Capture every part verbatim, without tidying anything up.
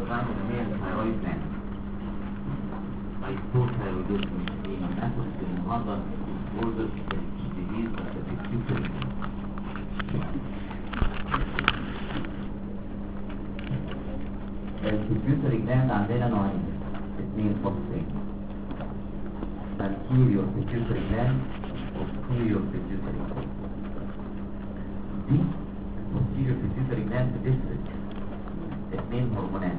الانزيم اللي هي الثايرويد جلاند. هايبوثايروديزم ايه ناخد النهارده اوردر ديزيز بتاعت البيوتري جلاند عندنا نوعين اثنين فصين، anterior pituitary gland posterior pituitary gland. دي posterior pituitary gland بتفرز اثنين هرمونات.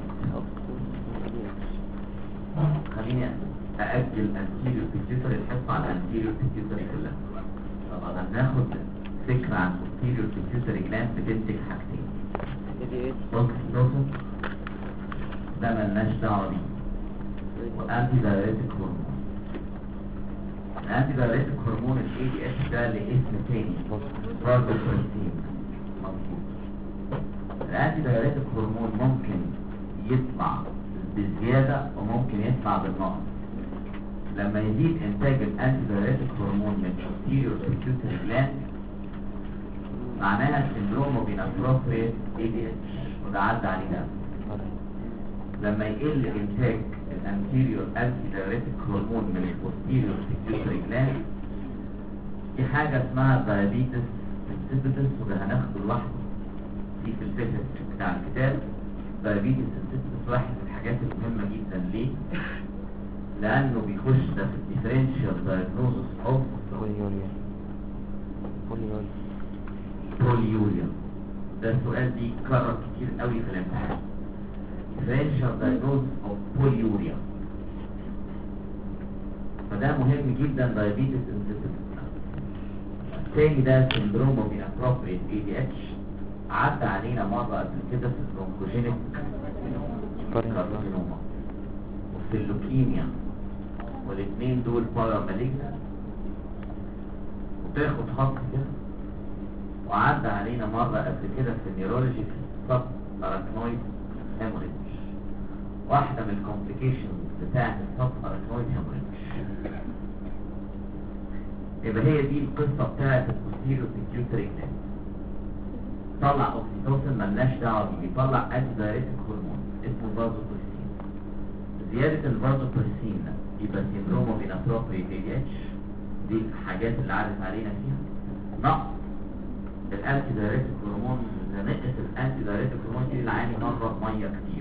خليني أأجل anterior pituitary الحصة على anterior pituitary كلها. طبعا هناخد فكرة عن posterior pituitary gland بتنتج حاجتين، oxytocin ده ملناش دعوة بيه، وانتي دايريتك هرمون. الانتي دايريتك هرمون ال إيه دي إتش ده لاسم تاني فازوبريسين. مظبوط. الانتي دايريتك هرمون ممكن يطلع بالزيادة وممكن يطلع بالنقص. لما يزيد انتاج الانتي دايريتك هرمون من posterior pituitary gland معناها syndrome of inappropriate إيه دي إتش، وده عدى علينا. لما يقل انتاج الانتيريور انتي دايريتك هرمون من البوستيريور بيتيوتري جلاند دي حاجه اسمها دايابيتس انسيبيتس، وده هناخده لوحده دي في الفيزيك بتاع الكتاب. دايابيتس انسيبيتس واحد من الحاجات المهمه جدا. ليه؟ لانه بيخش ده في الديفرنشال دايجنوزس اوف بوليوريا. بوليوريا بوليوريا ده السؤال دي اتكرر كتير قوي في الامتحان. differential diagnosis of polyuria، فده مهم جدا. diabetes insipidus الثاني ده syndrome of inappropriate إيه دي إتش، عدى علينا مرة قبل كده في البرونكوجينيك كارسينوما وفي اللوكيميا، والاثنين دول باراماليجنال، وتاخد خط كده. وعدى علينا مرة قبل كده في النيورولوجي في السب اراكنويد هيموريدج، واحدة من الكومبليكيشنز بتاعت السب اراكنويد هيموريدج. يبقى هي دي القصة بتاعت البوستيريور بيتيوتري جلاند. طلع اوكسيتوسين ملناش دعوة بيه، بيطلع انتي دايريتك هرمون اسمه فازوبريسين. زيادة الفازوبريسين يبقى سيندروم اوف انابروبريت إيه دي إتش، دي الحاجات اللي عدت علينا فيها. نقص الانتي دايريتك هرمون، نقص الانتي دايريتك هرمون دي العيان يمرض ميه كتير.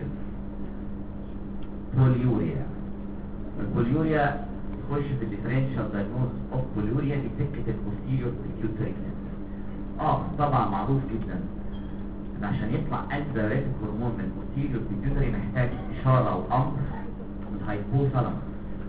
بوليوريا، البوليوريا تخش في الديفرنشال دايجنوستس اوف بوليوريا دي سكه البوستيريور بيتيوتري جلاند. اه طبعا معروف جدا ان عشان يطلع انتي دايريتك هرمون من البوستيريور بيتيوتري محتاج اشاره او امر من الهايبوثالاموس.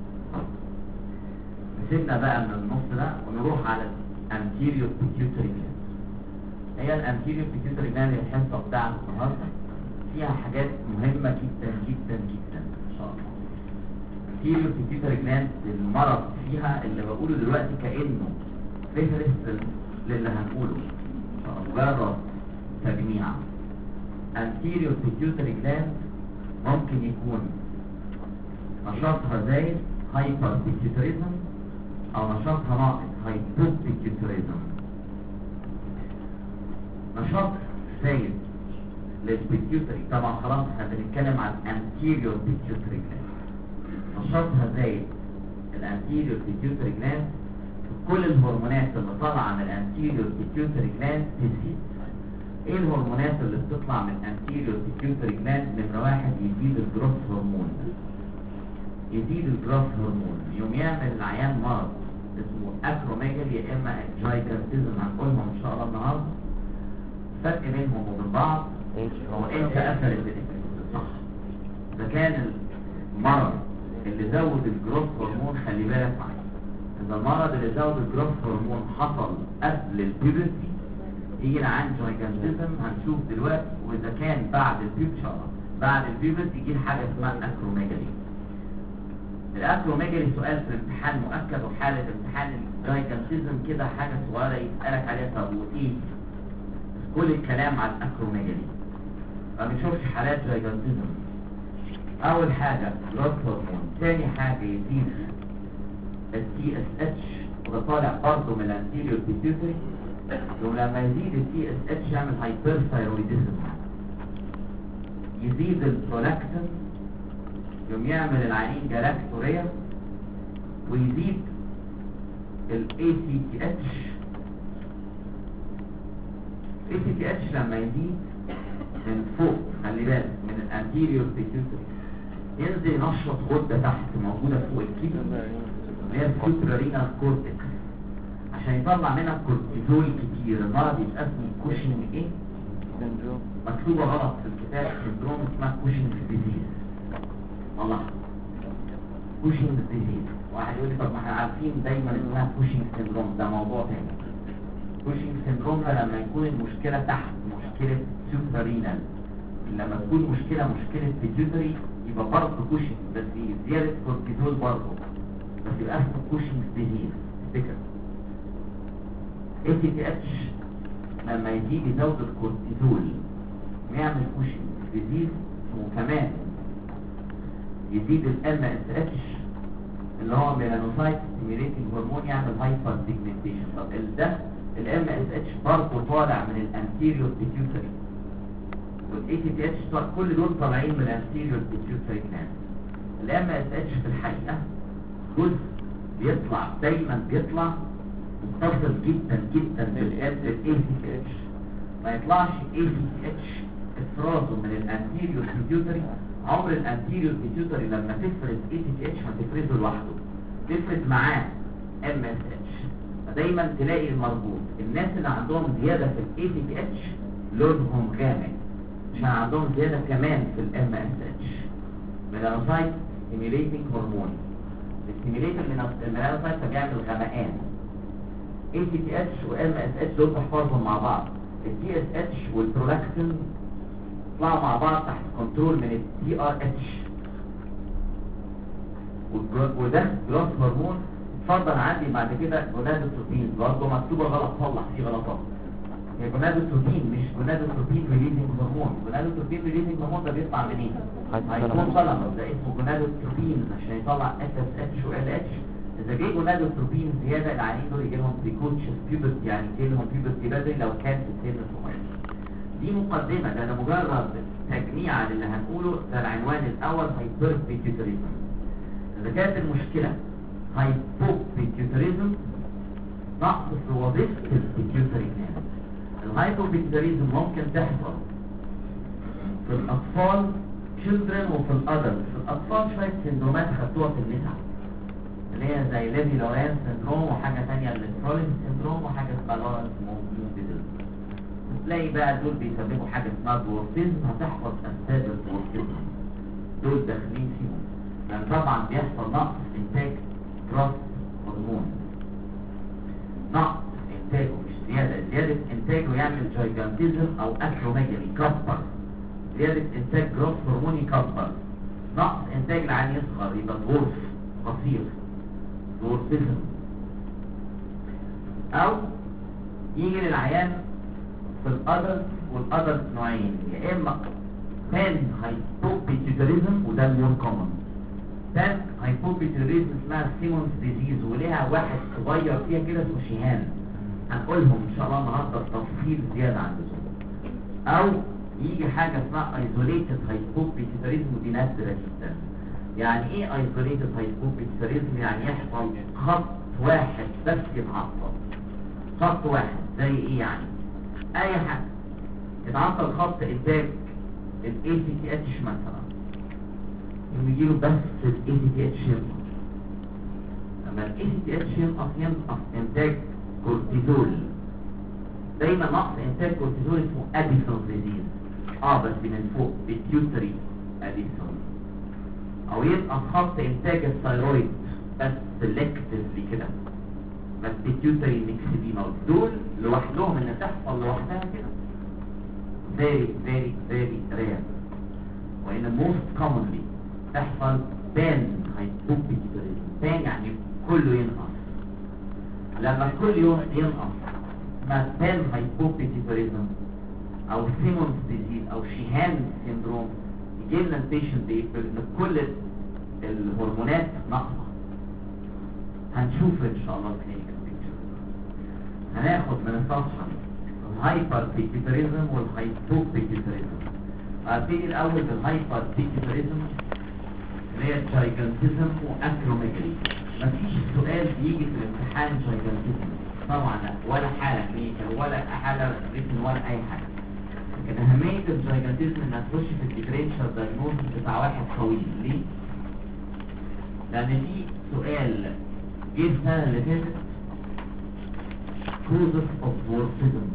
نسيبنا بقى من النص ده ونروح على الانتيريور بيتيوتري جلاند. هي الانتيريور بيتيوتري جلاند الحصه بتاعت النهارده فيها حاجات مهمه جدا جدا جدا ان شاء الله. الانتيريور بيتيوتري جلاند المرض فيها اللي بقوله دلوقتي كانه ريفرنس للي هنقوله، مجرد تجميع. anterior pituitary gland ممكن يكون نشاطها زايد هايبر بيتيوتريزم او نشاطها ناقص هايبو بيتيوتريزم. نشاط زايد للبيتيوتري طبعا خلاص احنا بنتكلم عن anterior pituitary gland. نشاطها زايد الانتيريور بيتيوتري جلاند، كل الهرمونات اللي طالعه من الانتيريور بيتيوتري جلاند تزيد. ايه الهرمونات اللي بتطلع من الانتيريور بيتيوتري جلاند؟ نمره واحد يزيد الجروث هرمون. يزيد الجروث هرمون يوم يعمل العيان مرض اسمه اكروميجالي يا اما جايجانتيزم، هنقولهم ان شاء الله النهارده. الفرق بينهم وبين بعض هو انت اثرت صح. اذا كان المرض اللي زود الجروث هرمون، خلي بالك معايا، إذا المرض اللي زود الجروث هرمون حصل قبل البيوبرتي يجي عن جايجانتيزم هنشوف دلوقتي. وإذا كان بعد البيوبرتي بعد البيوبرتي يجي حاجة اسمها اكروميجالي. الاكروميجالي سؤال في الامتحان مؤكد، وحالة امتحان الجايجانتيزم كده حاجة صغيرة يسألك عليها. طب وايه كل الكلام على الاكروميجالي؟ ما بنشوفش حالات جايجانتيزم. اول حاجة جروث هرمون، ثاني حاجة يزيد التي اس اتش وده طالع برضه من الانتيريور بيتيوتري، ولما يزيد التي اس اتش يعمل هايبرثايرويدزم. يزيد البرولاكتين يوم يعمل العينين جلاكتوريا، ويزيد ال إيه سي تي إتش. إيه سي تي إتش لما يزيد من فوق، خلي بالك، من الانتيريور بيتيوتري ينزل ينشط غده تحت موجوده فوق الكيدني اللي هي السوبرارينال كورتكس عشان يطلع منها كورتيزول كتير. المرض يبقى اسمه كوشنج ايه؟ سندروم. مكتوبه غلط في الكتاب، سندروم اسمها كوشنج ديزيز. والله كوشنج ديزيز. واحد يقول لي طب ما احنا عارفين دايما اسمها كوشنج سندروم، ده موضوع تاني. كوشنج سندروم ده لما يكون المشكله تحت مشكله سوبرارينال، لما تكون مشكله مشكله بيتيوتري يبقى برضه كوشنج بس زياده كورتيزول برضه، بس يبقى اسمه كوشنج ديزيز. افتكر إيه سي تي إتش لما يزيد يزود الكورتيزول ويعمل كوشنج ديزيز، وكمان يزيد الام اس اتش اللي هو ميلانوسايت ستيميوليتنج هرمون يعمل هايبر بيجمنتيشن. طب ده الام اس اتش برضه طالع من الانتيريور بيتيوتري، والاي تي تي اتش كل دول طالعين من الانتيريور بيتيوتري جلاند. الام اس اتش في الحقيقه جزء بيطلع دايما بيطلع متصل جدا جدا بالاي تي تي اتش، ما يطلعش اي تي تي اتش افرازه من الانتيريور بيتيوتري. عمر الانتيريور بيتيوتري لما تفرز اي تي تي اتش ما تفرزه لوحده، تفرز معاه ام اس اتش. فدايما تلاقي المربوط الناس اللي عندهم زياده في الاي تي تي اتش لونهم غامق عشان عندهم زياده كمان في الام اس اتش. ميلانوسايت ستيميوليتنج هرمون، الستيميوليتنج الميلانوسايت بيعمل غمقان. اي تي تي اتش وام اس اتش دول تحفظهم مع بعض. التي اس اتش والبرولاكتين يطلعوا مع بعض تحت كنترول من التي ار اتش، وده جروث هرمون. اتفضل عندي بعد كده جونادوتروبين برضه مكتوبه غلط، صلح في غلطات. هي جونادوتروبين مش جونادوتروبين ريليزنج هرمون. جونادوتروبين ريليزنج هرمون ده بيطلع منين؟ هيكون ثلمس، ده اسمه جونادوتروبين عشان يطلع اف اس اتش و ال اتش. اذا جه جونادوتروبين زياده العيانين دول يجي لهم بريكوتشس بيوبرتي، يعني يجي لهم بيوبرتي بدري لو كان في السن الصغير. دي مقدمه، ده انا مجرد تجميع للي هنقوله. ده العنوان الاول هايبر بيتيوتريزم. اذا كانت المشكله هايبوبيتيوتريزم نقص في وظيفه البيتيوتري جلاند. الهايبوبيتيوتريزم ممكن تحصل في الاطفال children وفي الادلت. في الاطفال شويه سندرومات خدتوها في النساء اللي هي زي ليفي لورانس سندروم، وحاجه ثانيه السترولين سندروم، وحاجه اسمها لورانس مونتيزل. تلاقي بقى دول بيسببوا حاجه اسمها دورتيزم. هتحفظ اسباب الدورتيزم دول داخلين فيهم، لان يعني طبعا بيحصل نقص انتاج جروث هرمون. نقص انتاجه مش زياده، زياده انتاجه يعمل جايجانتيزم او اكروميجالي يكبر. زياده انتاج جروث هرمون يكبر. نقص انتاج العين يصغر يبقى دورف قصير، دورتيزم. او يجي للعيان في الادلت، والادلت نوعين، يا اما بان هايبوبيتيوتريزم وده المور كومن. بان هايبوبيتيوتريزم اسمها سيمونز ديزيز، وليها واحد صغير فيها كده اسمه شيهان، هنقولهم ان شاء الله النهارده بتفصيل زياده عن اللزوم. او يجي حاجه اسمها ايزوليتد هايبوبيتيوتريزم، ودي نادره جدا. يعني ايه ايزوليتد هايبوبيتيوتريزم؟ يعني يحصل خط واحد بس يتعطل. خط واحد زي ايه يعني؟ اي حاجه يتعطل خط انتاج الاي سي تي اتش مثلا، يجيله بس الاي سي تي اتش ينقص. لما الاي سي تي اتش ينقص ينقص انتاج كورتيزول. دايما نقص انتاج كورتيزول اسمه اديسون ديزيز، اه بس من فوق بيتيوتري اديسون. او ينقص خط انتاج الثايرويد بس سيلكتيفلي كده، بس بيتيوتري ميكسيدينال. دول لوحدهم ان تحصل لوحدها كده very very very rare، وان most commonly تحصل بان هايبوبيتيوتريزم. بان يعني كله ينقص. لما كل يوم ينقص اسمها بان هايبوبيتيوتريزم او سيمونز ديزيز او شيهان سيندروم. يجي لنا البيشنت ان كل الهرمونات ناقصه. هنشوف ان شاء الله الكلينيكال بيكتشر. هناخد من الصفحه الهايبر بيتيوتريزم والهايبوبيتيوتريزم. هبتدي الاول بالهايبر بيتيوتريزم اللي هي جايجانتيزم واكروميجالي. مفيش سؤال بيجي في الامتحان جايجانتيزم طبعا لا، ولا حاله كلينيكال ولا حاله ريتن ولا اي حاجه. لكن اهميه الجايجانتيزم انها تخش في الديفرنشال دايجنوستس بتاع واحد طويل. ليه؟ لان في سؤال جه السنه اللي فاتت causes of dwarfism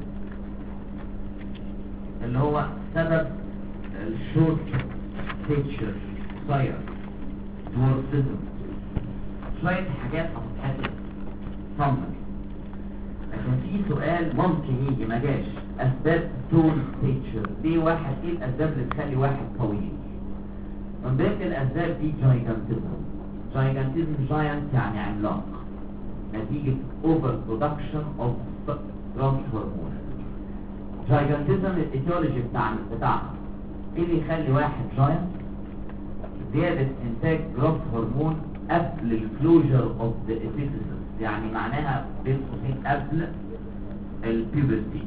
اللي هو سبب الشورت ستيتشر قصير dwarfism. شوية حاجات هتتحدد صمم. لكن في سؤال ممكن يجي ما جاش، اسباب تون ستيتشر. ليه واحد؟ ايه الاسباب اللي تخلي واحد طويل؟ من ضمن الاسباب دي جايجانتيزم. جايجانتيزم جاينت يعني عملاق نتيجة اوفر برودكشن اوف جروث هرمون. جايجانتيزم الايتيولوجي بتاع بتاعها ايه اللي يخلي واحد جاينت؟ زيادة انتاج جروث هرمون قبل الكلوجر اوف ذا ابيفيسيس، يعني معناها بين قوسين قبل البيوبرتي.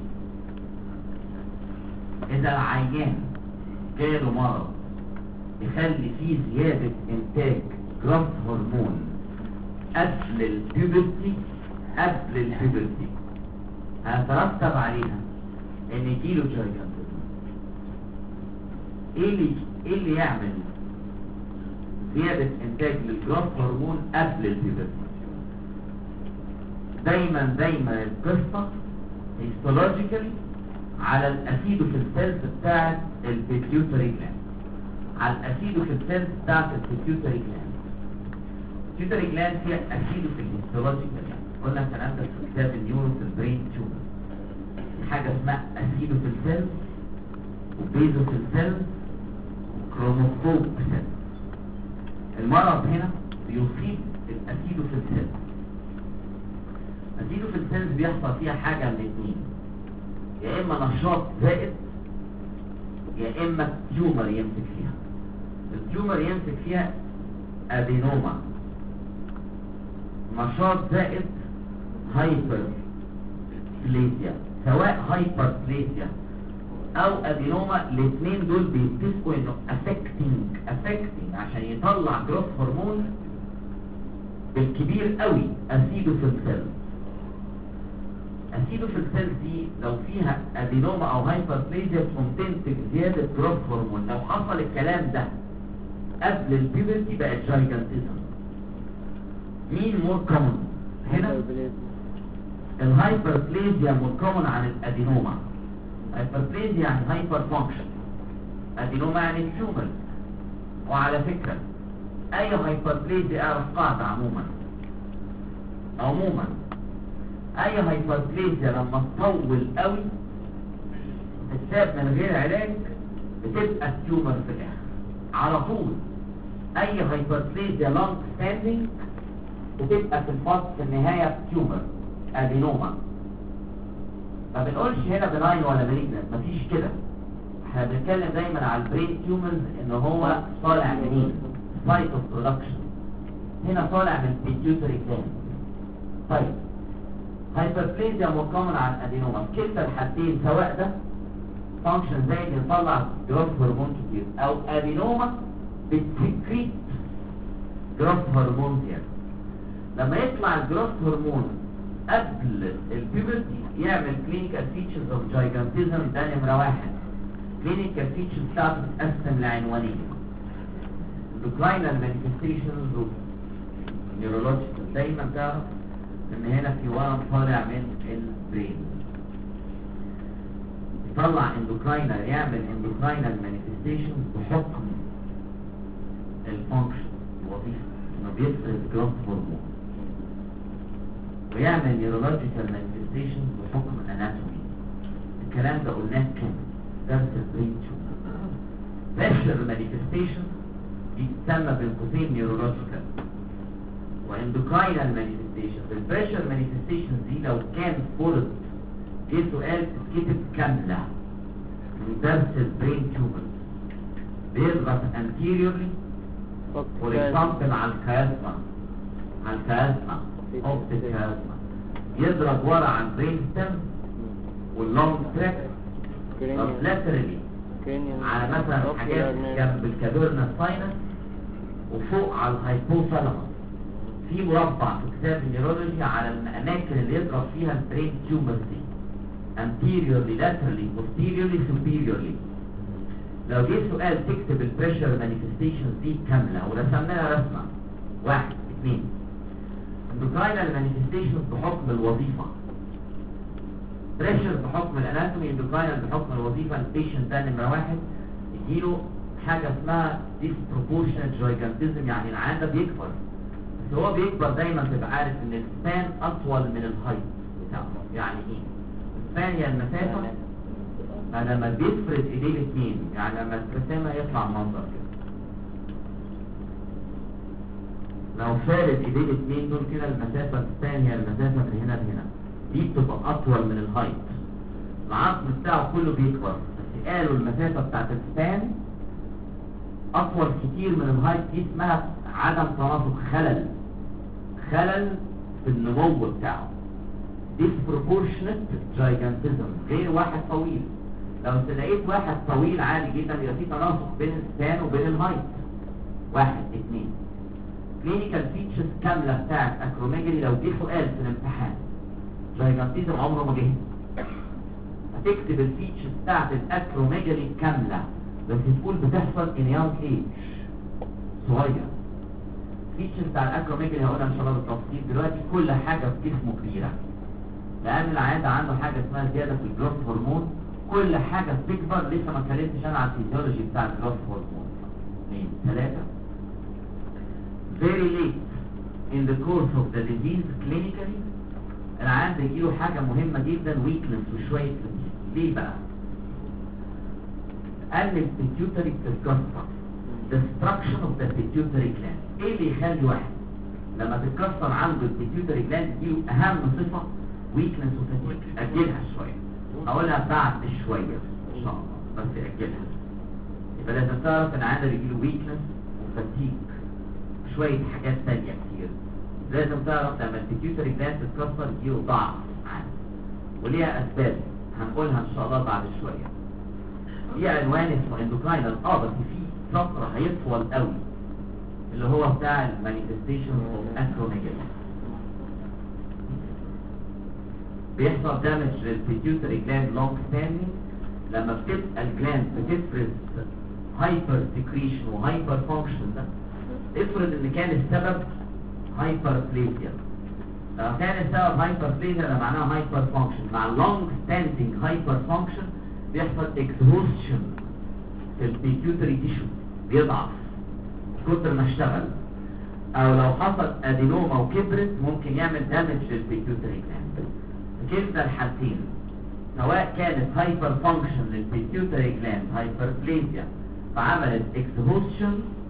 اذا العيان جاله مرض يخلي فيه زيادة انتاج جروث هرمون قبل البيوبرتي قبل البيوبرتي هيترتب عليها ان يجيله جايجانتيزم. ايه اللي ايه اللي يعمل زيادة انتاج للجروث هرمون قبل البيوبرتي؟ دايما دايما القصة هيستولوجيكالي على الاسيدوفيل بتاعت البيتيوتري جلاند، على الاسيدوفيل بتاعت البيتيوتري جلاند. البيتيوتري جلاند فيها اسيدوفيل هيستولوجيكالي، قلنا الكلام ده في كتاب النيورو في البرين تيومر. حاجة اسمها اسيدوفيل سيلز وبيزوفيل سيلز وكروموفوب سيلز. المرض هنا بيصيب الاسيدوفيل سيلز. الاسيدوفيل سيلز بيحصل فيها حاجة من اتنين، يا اما نشاط زائد يا اما تيومر يمسك فيها. التيومر يمسك فيها ادينوما، نشاط زائد هايبر بليزيا. سواء هايبر بليزيا او ادينوما الاثنين دول بيتفقوا انه افكتنج افكتنج عشان يطلع جروث هرمون بالكبير قوي اسيدوفيل سيلز. اسيدوفيل سيلز دي لو فيها ادينوما او هايبر بليزيا تقوم تنتج زياده جروث هرمون. لو حصل الكلام ده قبل البيوبرتي بقت جايجانتيزم. مين مور كومن هنا؟ الهايبربليزيا مور كومن عن الادينوما. هايبربليزيا يعني هايبر فانكشن، ادينوما يعني تيومر. وعلى فكره اي هايبربليزيا اعرف قاعده عموما عموما اي هايبربليزيا لما تطول قوي تتساب من غير علاج بتبقى تيومر في الاخر على طول. اي هايبربليزيا لونج ستاندينج بتبقى في الفصل في النهايه تيومر ادينوما. ما بنقولش هنا بناين ولا مالجنت، مفيش كده. احنا بنتكلم دايما على البرين تيومرز ان هو طالع منين؟ سايت اوف برودكشن. هنا طالع من البيتيوتري جلاند. طيب هايبربليزيا مقامن على الادينوما. كلتا الحالتين سواء ده فانكشن زي اللي يطلع جروث هرمون كتير او ادينوما بتسكريت جروث هرمون زياده. لما يطلع الجروث هرمون قبل البيوبرتي يعمل كلينيكال فيتشرز اوف جايجانتيزم. ده نمره واحد. كلينيكال فيتشرز بتاعته بتتقسم لعنوانين: اندوكراينال مانيفستيشنز ونيورولوجيكال. دايما تعرف ان هنا في ورم طالع من البرين يطلع اندوكراينال، يعمل اندوكراينال مانيفستيشنز بحكم الفانكشن الوظيفه انه بيفرز جروث هرمون، ويعمل نيورولوجيكال مانيفستيشنز بحكم الاناتومي. الكلام ده قلناه كام درس البرين تيومر. بريشر مانيفستيشنز بيتسمى بين قوسين نيورولوجيكال، واندوكراينال مانيفستيشنز. البريشر مانيفستيشنز دي لو كان فرض جه سؤال تتكتب كامله من درس البرين تيومر. بيضغط anteriorly فور اكزامبل على الكيازما، على الكيازما اوبتيك كيازما. يضرب ورا عن برين ستيم واللونج تراك. طب لاترالي على مثلا حاجات جنب الكابيرنا ساينس وفوق على الهايبوثالاموس. في مربع في كتاب النيورولوجي على الاماكن اللي يضرب فيها البرين تيومرز دي anteriorly laterally posteriorly superiorly. لو جه سؤال تكتب البريشر مانيفستيشنز دي كامله ورسمناها رسمه واحد اثنين اندوكراينال مانيفستيشنز بحكم الوظيفه، بريشر بحكم الاناتومي، اندوكراينال بحكم الوظيفه. البيشنت ده نمره واحد يجيله حاجه اسمها disproportionate gigantism، يعني العاده بيكبر، بس هو بيكبر دايما تبقى عارف ان السبان اطول من الهايت بتاعه. يعني ايه السبان؟ هي المسافه لما بيفرد ايديه الاثنين، يعني لما ترسمها يطلع منظر كده. لو فارد ايديه الاثنين دول كده المسافه السبان هي المسافه من هنا لهنا، دي بتبقى اطول من الهايت. العظم بتاعه كله بيكبر، بس قالوا المسافه بتاعت السبان اطول كتير من الهايت، دي اسمها عدم تناسق، خلل خلل في النمو بتاعه. disproportionate gigantism، غير واحد طويل. لو انت لقيت واحد طويل عادي جدا يبقى في تناسق بين السبان وبين الهايت. واحد اثنين كلينيكال فيتشرز كامله بتاعت اكروميجالي. لو جه سؤال في الامتحان جايجانتيزم عمره ما جه، هتكتب الفيتشرز بتاعت الاكروميجالي كامله، بس تقول بتحصل ان يونج ايج صغير. الفيتشرز بتاع الاكروميجالي هقولها ان شاء الله بالتفصيل دلوقتي. كل حاجه في جسمه كبيره، لان العيان عنده حاجه اسمها زياده في الجروث هرمون. كل حاجه بتكبر. لسه ما اتكلمتش انا عن الفيزيولوجي بتاع الجروث هرمون. اثنين ثلاثه very late in the course of the disease clinically العيان بيجيله حاجه مهمه جدا، weakness وشويه fatigue. ليه بقى؟ قال البيتيوتري بتتكسر، destruction of the pituitary gland. ايه اللي يخلي واحد لما تتكسر عنده البيتيوتري جلاند يجيله اهم صفه weakness وفتيج؟ اجلها شويه، اقولها بعد شويه ان شاء الله، بس اجلها. يبقى لازم تعرف ان عنده بيجيله weakness وفتيج شويه حاجات ثانيه كتير. لازم تعرف لما البيتيوتري جلاند تتكسر يجيله ضعف عام، وليها اسباب هنقولها ان شاء الله بعد شويه. في عنوان اسمه اندوكراينال، اه بس في سطر هيطول قوي اللي هو بتاع المانيفستيشن اوف اكروميجالي. بيحصل دامج للبيتيوتري جلاند لونج ستاندينج لما بتبقى الجلاند بتفرز هايبر سكريشن وهايبر فانكشن. ده افرض ان كان السبب هايبر بليزيا. لو كان السبب هايبر بليزيا ده معناها هايبر فانكشن. مع اللونج ستاندينج هايبر فانكشن بيحصل اكزهوستشن في البيتيوتري تيشو، بيضعف كتر ما اشتغل. او لو حصل ادينوما وكبرت ممكن يعمل دامج للبيتيوتري جلاند. في كلتا الحالتين سواء كانت هايبر فانكشن للبيتيوتري جلاند هايبربليزيا فعملت اكزهوستشن،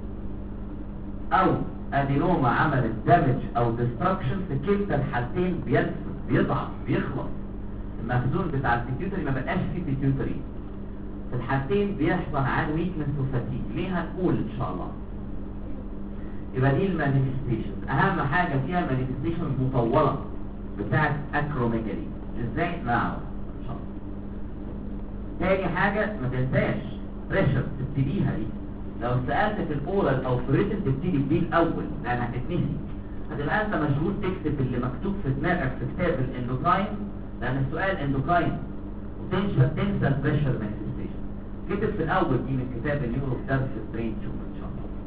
او ادينوما عملت دامج او ديستركشن، في كلتا الحالتين بيضعف بيخلص المخزون بتاع البيتيوتري، ما بقاش فيه بيتيوتري. في الحالتين بيحصل عن ويكنس وفتيج. ليه؟ هنقول ان شاء الله. يبقى دي المانيفستيشنز. اهم حاجه فيها مانيفستيشنز مطوله بتاعت اكروميجالي. ازاي؟ نعرف ان شاء الله. تاني حاجه ما تنساش بريشر تبتديها دي. لو سالت في الاورال او في الريتن تبتدي بدي الاول لان هتتنسي. هتبقى انت مشغول تكتب اللي مكتوب في دماغك في كتاب الاندوكراين، لان السؤال اندوكراين وتنسى تنسى البريشر مانيفستيشن. كتب في الاول دي من كتاب النيورو درس برين تيومر ان شاء الله.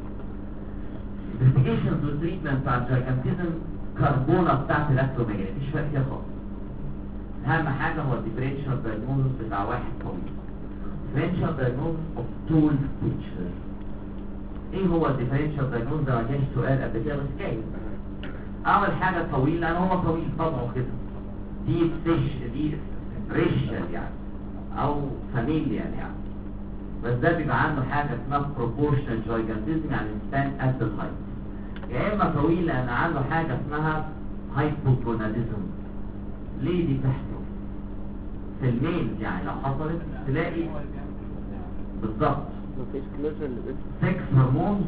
investigations والتريتمنت بتاع الجايجانتيزم كربونه بتاعت الاكروميجالي مفيش فرق فيها خالص. اهم حاجه هو الديفرنشال دايجنوستس بتاع واحد طويل. differential diagnosis of tall pictures. ايه هو الديفرنشال دايجنوستس ده؟ ما كانش سؤال قبل كده بس جاي. اول حاجه طويل لان هو طويل طبعه كده، دي فيش دي ريشال يعني او فاميليا يعني، بس ده بيبقى عنده حاجه اسمها proportional gigantism يعني span at the height. يا اما طويل لان عنده حاجه اسمها hypogonadism. ليه دي تحصل؟ في الميل يعني لو حصلت تلاقي بالظبط سكس هرمونز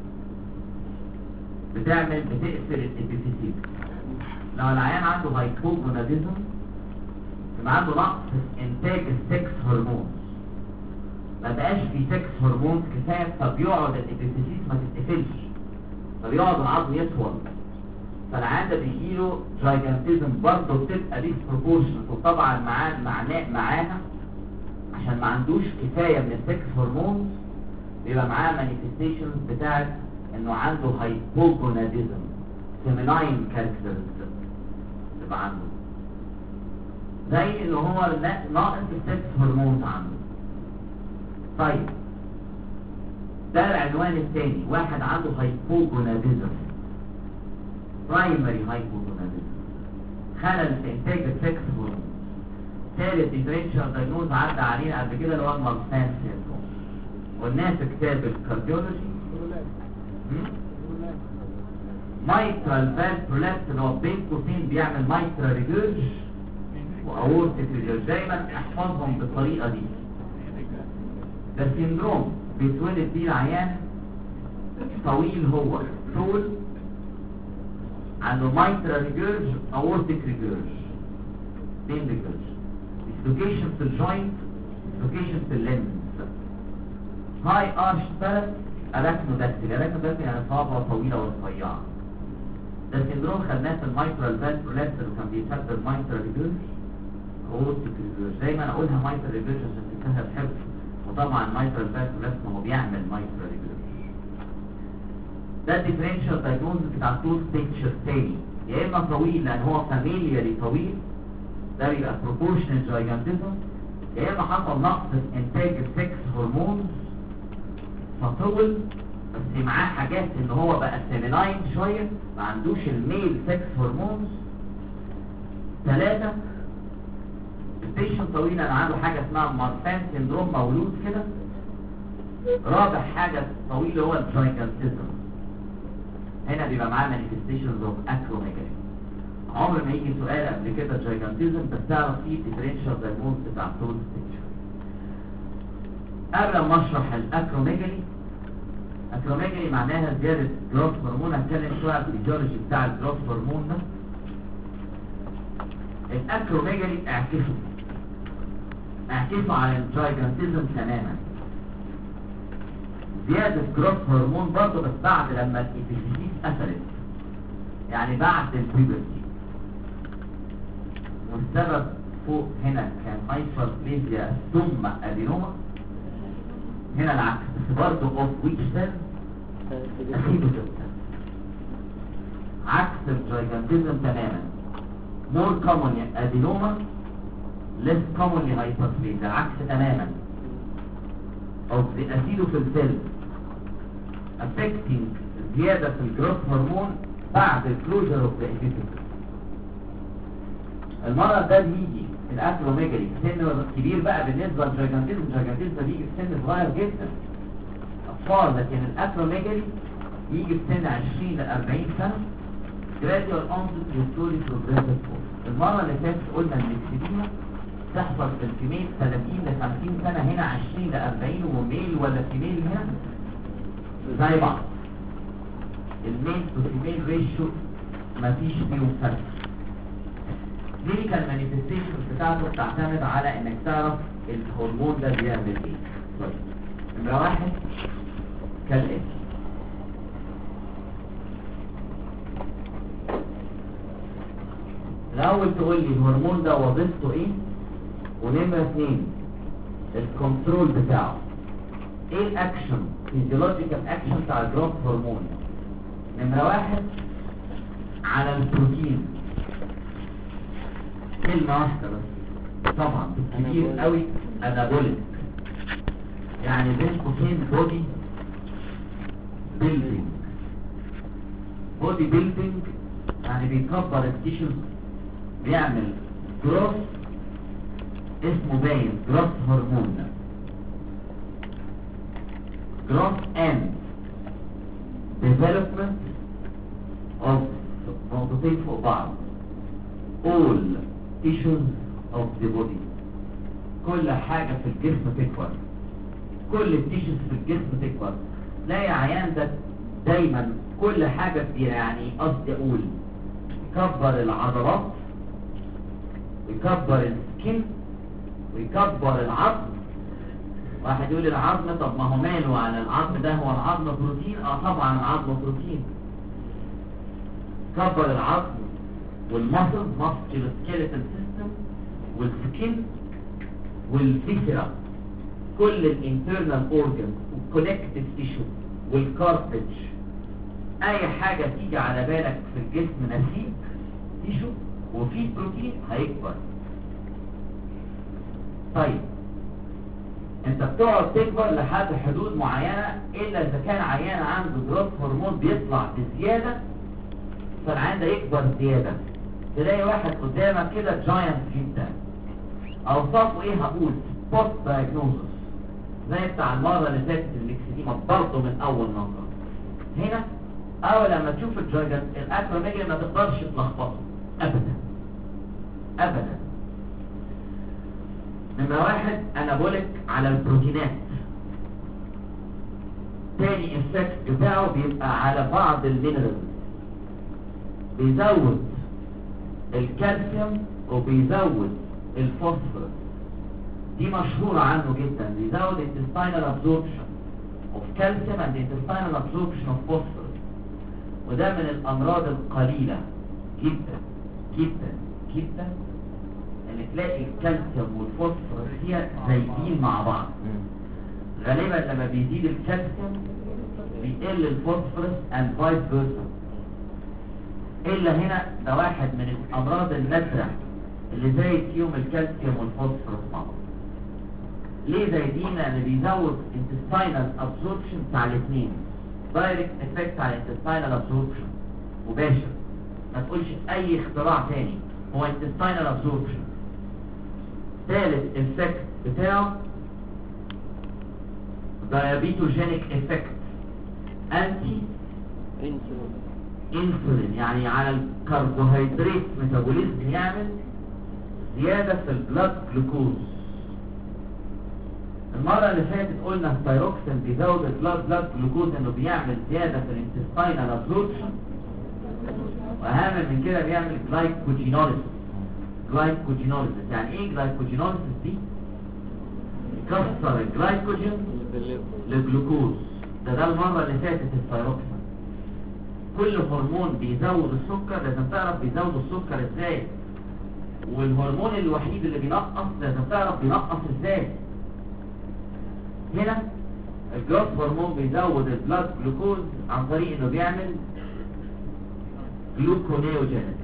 بتعمل بتقفل الابيفيسيل. لو العيان عنده هايبوجوناديزم يبقى عنده نقص في انتاج السكس هرمونز. ما بقاش في سكس هرمون كفايه، فبيقعد الابيفيسيس ما تتقفلش، فبيقعد العظم يطول، فالعيان ده بيجيله جايجانتيزم برضه بتبقى ديسبروبورشنت، وطبعا معاه معناه معاها عشان ما عندوش كفايه من السكس هرمون بيبقى معاه مانيفستيشنز بتاعت انه عنده هايبوجوناديزم، فيميناين كاركترستكس تبقى عنده، زي ان هو ناقص السكس هرمونز عنده. طيب ده العنوان الثاني، واحد عنده هايبوجوناديزم، برايمري هايبوجوناديزم، خلل في انتاج السكس هرمون. ثالث ديفرنشال دايجنوز عدى علينا قبل كده اللي هو المارفان سيندروم، قلناه في كتاب الكارديولوجي. مايترال فالف برولابس اللي هو بين قوسين بيعمل مايترال ريجيرج واورتيك ريجيرج، دايما احفظهم بالطريقه دي. ده سيندروم بيتولد بيه العيان طويل، هو طول عنده مايترال ريجيرج اورتيك ريجيرج، بين ريجيرج، ديسلوكيشن في الجوينت، ديسلوكيشن في الليمز، هاي ارش ثلاث اراكنوداكتيل، اراكنوداكتيل يعني صعبه وطويله ورفيعه. ده سيندروم خدناه في المايترال فالف برولابس اللي كان بيسبب مايترال ريجيرج اورتيك ريجيرج، دايما اقولها مايترال ريجيرج عشان تسهل الحفظ، وطبعا مايترال فالف برولابس ما هو بيعمل مايترال ريجيرج. ده الديفرنشال دايجنوز بتاع تو ستيتشر تاني، يا اما طويل لان هو فاميلياري طويل، ده بيبقى بروبورشنال جايجانتيزم، يا اما حصل نقص في انتاج السكس هرمون فطول، بس معاه حاجات ان هو بقى فيميناين شويه، ما عندوش الميل سكس هرمونز. ثلاثة البيشنت طويل انا عنده حاجه اسمها مارفان سيندروم مولود كده. رابع حاجه طويل هو الجايجانتيزم، هنا بيبقى معاه مانيفستيشنز اوف اكروميجالي. عمر ما يجي سؤال قبل كده جايجانتيزم بس تعرف فيه ديفرنشال دايجنوز بتاع طول ستيتشر. قبل ما اشرح الاكروميجالي، اكروميجالي معناها زياده جروث هرمون، هتكلم شويه عن الفيزيولوجي بتاع الجروث هرمون ده. الاكروميجالي اعكسه اعكسه على الجايجانتيزم تماما، زياده جروث هرمون برضه بس بعد لما الابيفيسيس قفلت، يعني بعد البيبرتي، والسبب فوق هنا كان هايبربليزيا ثم ادينوما، هنا العكس بس برضه اوف ويتش سيل اسيدوسيل، عكس الجايجانتيزم تماما. مور كومونلي ادينوما، ليس كومونلي هايبربليزيا، العكس تماما اوف ذا اسيدوسيل سيل affecting زياده في الجروث هرمون بعد الكلوجر اوف ذا ابيفيسيس. المرض ده بيجي في الاكروميجالي في سن كبير بقى بالنسبه للجايجانتيزم، الجايجانتيزم بيجي في سن صغير جدا اطفال، لكن الاكروميجالي يجي في سن عشرين ل أربعين سنه، gradual onset slowly progressive course. المره اللي فاتت قلنا ان الاكسديما تحصل في الفيميل ثلاثين ل خمسين سنه، هنا عشرين ل أربعين، وميل ولا فيميل هنا زي بعض، الميل تو فيميل ريشيو مفيش فيهم فرق. كلينيكال مانيفستيشن بتاعته بتعتمد على انك تعرف الهرمون ده بيعمل ايه. طيب نمرة واحد كالاتي، الاول تقول لي الهرمون ده وظيفته ايه، ونمرة اثنين الكنترول بتاعه ايه، الاكشن فيزيولوجيكال اكشن بتاع الجروث هرمون. نمرة واحد على البروتين، كلمة واحدة بس طبعا كبير قوي، انابوليك يعني بين قوسين بودي بيلدينج. بودي بيلدينج يعني بيكبر التيشوز، بيعمل جروث، اسمه باين جروث هرمون. جروث اند ديفلوبمنت اوف نقطتين فوق بعض all tissues of the body، كل حاجة في الجسم تكبر، كل التيشوز في الجسم تكبر. تلاقي عيان ده دايما كل حاجة كبيرة، يعني قصدي اقول يكبر العضلات ويكبر السكين ويكبر العظم واحد يقول العظم، طب ما هو ماله على العظم ده؟ هو العظم بروتين؟ اه طبعا العظم بروتين. كبر العظم والمسل ماسكيولو سكيلتال سيستم والسكين والفيسرا، كل الانترنال اورجنز والكونكتيف تيشو والكارتج، اي حاجه تيجي على بالك في الجسم نسيج تيشو وفيه بروتين هيكبر. طيب انت بتقعد تكبر لحد حدود معينه، الا اذا كان عيان عنده جروث هرمون بيطلع بزياده فالعيان ده يكبر زياده. تلاقي واحد قدامك كده جاينت جدا، اوصافه ايه؟ هقول بوست دايجنوزس زي بتاع المره اللي فاتت الميكسيديما برضه من اول نظره. هنا اول لما تشوف الجاينت الاكروميجالي ما تقدرش تلخبطه ابدا ابدا. نمرة واحد انابوليك على البروتينات. تاني افكت بتاعه بيبقى على بعض المينرالز، بيزود الكالسيوم وبيزود الفوسفورس، دي مشهورة عنه جدا، بيزود intestinal absorption of calcium and intestinal absorption of phosphorus، وده من الامراض القليلة جدا جدا جدا ان تلاقي الكالسيوم والفوسفورس فيها زايدين مع بعض. غالبا لما بيزيد الكالسيوم بيقل الفوسفورس and vice versa. الا هنا ده واحد من الامراض النادرة اللي زايد فيهم الكالسيوم والفوسفورس مع بعض. ليه زايدين؟ لان بيزود intestinal absorption بتاع الاثنين، دايركت افكت على intestinal absorption مباشر، ما تقولش اي اختراع تاني، هو intestinal absorption. ثالث افكت بتاعه diabetogenic effect، انتي انسولين، يعني على الكربوهيدرات ميتابوليزم يعمل زيادة في البلاد جلوكوز. المرة اللي فاتت قلنا الثايروكسين بيزود البلاد بلاد جلوكوز انه بيعمل زيادة في الانتستينال ابزوربشن، واهم من كده بيعمل جلايكوجينوليسيس. جلايكوجينوليسيس يعني ايه جلايكوجينوليسيس دي؟ يكسر الجلايكوجين للجلوكوز. ده ده المرة اللي فاتت الثايروكسين. كل هرمون بيزود السكر لازم تعرف بيزود السكر ازاي، والهرمون الوحيد اللي بينقص لازم تعرف بينقص ازاي. هنا الجروث هرمون بيزود البلاد جلوكوز عن طريق انه بيعمل جلوكونيوجينيسيس.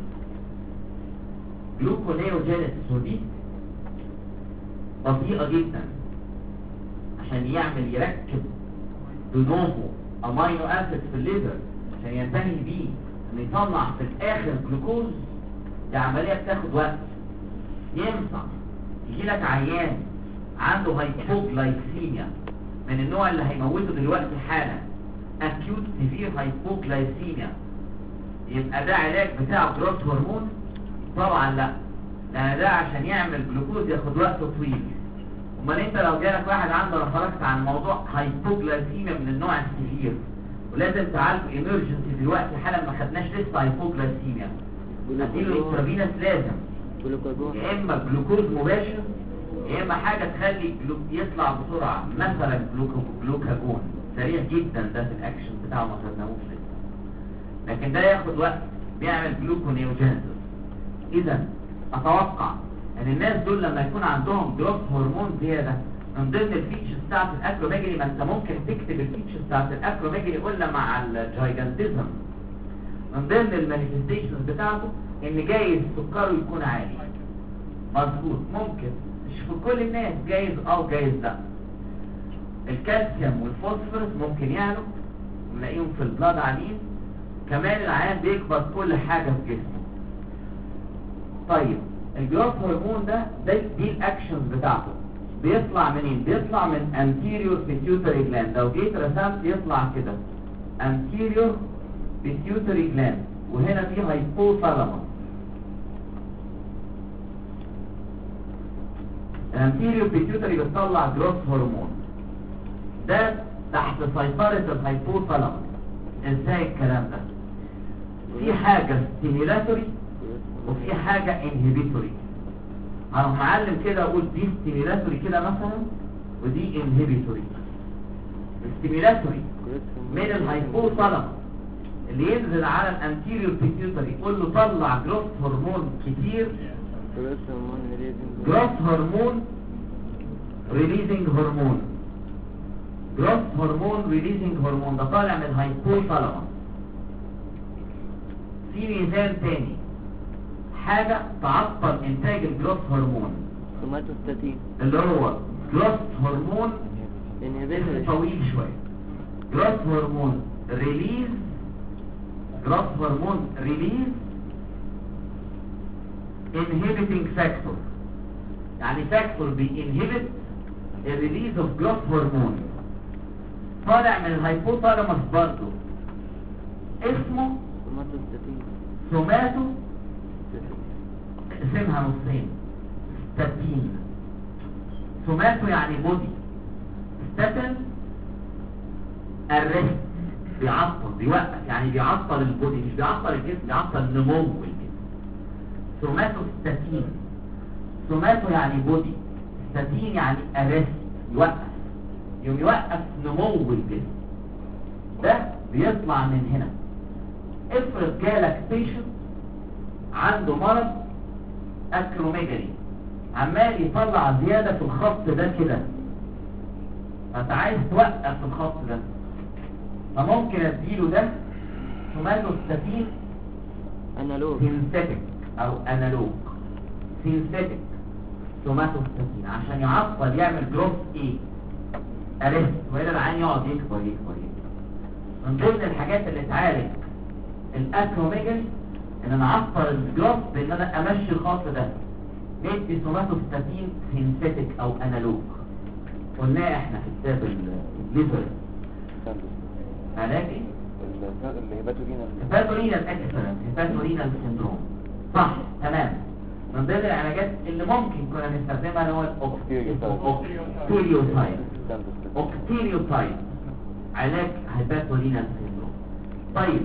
جلوكونيوجينيسيس ودي بطيئة جدا، عشان يعمل يركب دونوفو امينو اسيد في الليفر عشان ينتهي بيه انه يطلع في الاخر جلوكوز. دي عملية بتاخد وقت. ينفع يجي لك عيان عنده هايبوغلايسيميا من النوع اللي هيموته دلوقتي حالا، acute severe hypoglycemia، يبقى ده علاج بتاع جروث هرمون؟ طبعا لا، لان ده عشان يعمل جلوكوز ياخد وقت طويل. امال انت لو جالك واحد عنده، انا خرجت عن موضوع هايبوغلايسيميا من النوع السيفير ولازم تعالج ايمرجنسي دلوقتي حالا، ما خدناش لسه هايبوغلايسيميا، هتديله انترافينوس لازم يا اما جلوكوز مباشر يا اما حاجه تخلي يطلع بسرعه، مثلا جلوكاجون سريع جدا، ده في الاكشن بتاعه ما خدناهوش لسه، لكن ده ياخد وقت، بيعمل جلوكونيوجينيسيس. اذا اتوقع ان الناس دول لما يكون عندهم جروث هرمون زياده، من ضمن الفيتشرز بتاعت الاكروميجالي، ما انت ممكن تكتب الفيتشرز بتاعت الاكروميجالي قلنا مع الجايجانتيزم، من ضمن المانيفستيشنز بتاعته ان جايز سكره يكون عالي. مظبوط، ممكن مش في كل الناس، جايز او جايز لا. الكالسيوم والفوسفورس ممكن يعلوا، نلاقيهم في البلاد عاليين. كمان العيان بيكبر كل حاجه في جسمه. طيب الجروث هرمون ده, ده دي الاكشنز بتاعته بيطلع منين؟ بيطلع من anterior pituitary gland. لو جيت رسمت يطلع كده anterior pituitary gland، وهنا في hypothalamus. الانتيريور بيتيوتري بتطلع جروث هرمون، ده تحت سيطرة الهايبوثالاموس. ازاي الكلام ده؟ في حاجة ستيميلاتوري وفي حاجة انهبيتوري. هروح معلم كده اقول دي ستيميلاتوري كده مثلا ودي انهبيتوري. ستيميلاتوري من الهايبوثالاموس اللي ينزل على الانتيريور بيتيوتري يقول له طلع جروث هرمون كتير. جروث هرمون ريليزنج هرمون جروث هرمون ريليزنج هرمون ده طالع من الهايبوثالاموس. في ميزان تاني حاجة تعطل انتاج الجروث هرمون سوماتوستاتين اللي هو جروث هرمون انهبيتوري طويل شوية. جروث هرمون ريليز جروث هرمون ريليز inhibiting factor، يعني فاكتور بينهبت الريليز اوف جروث هرمون طالع من الهايبوثالاموس برضه اسمه سوماتوستاتين سوماتو. اسمها نصين ستاتين. سوماتو يعني بودي، ستاتين الريست بيعطل بيوقف، يعني بيعطل البودي مش بيعطل الجسم، بيعطل نمو الجسم. سوماتو ستاتين. سوماتو يعني بودي، ستاتين يعني الريست يوقف، يوم يوقف نمو الجسم. ده بيطلع من هنا. افرض جالك بيشنت عنده مرض اكروميجالي عمال يطلع زيادة في الخط ده كده، فانت عايز توقف الخط ده، فممكن اديله ده سوماتوستاتين انالوج سينثيتك او انالوج. سينثيتك سوماتوستاتين عشان يعطل يعمل جروث ايه ارست، وإلا العين يقعد يكبر يكبر يكبر. من ضمن الحاجات اللي تعالج الاكروميجالي ان انا اعطل الجروث بان انا امشي الخط ده، ندي سوماتوستاتين سينثيتك او انالوج. قلناه احنا في كتاب الليفر علاج ايه؟ الهيباتورينال هيباتورينال اكسلنت هيباتورينال سيندروم. صح تمام. من ضمن العلاجات اللي ممكن كنا نستخدمها اللي هو الاوكتيريوتايب. اوكتيريوتايب علاج هيباتورينال سيندروم. طيب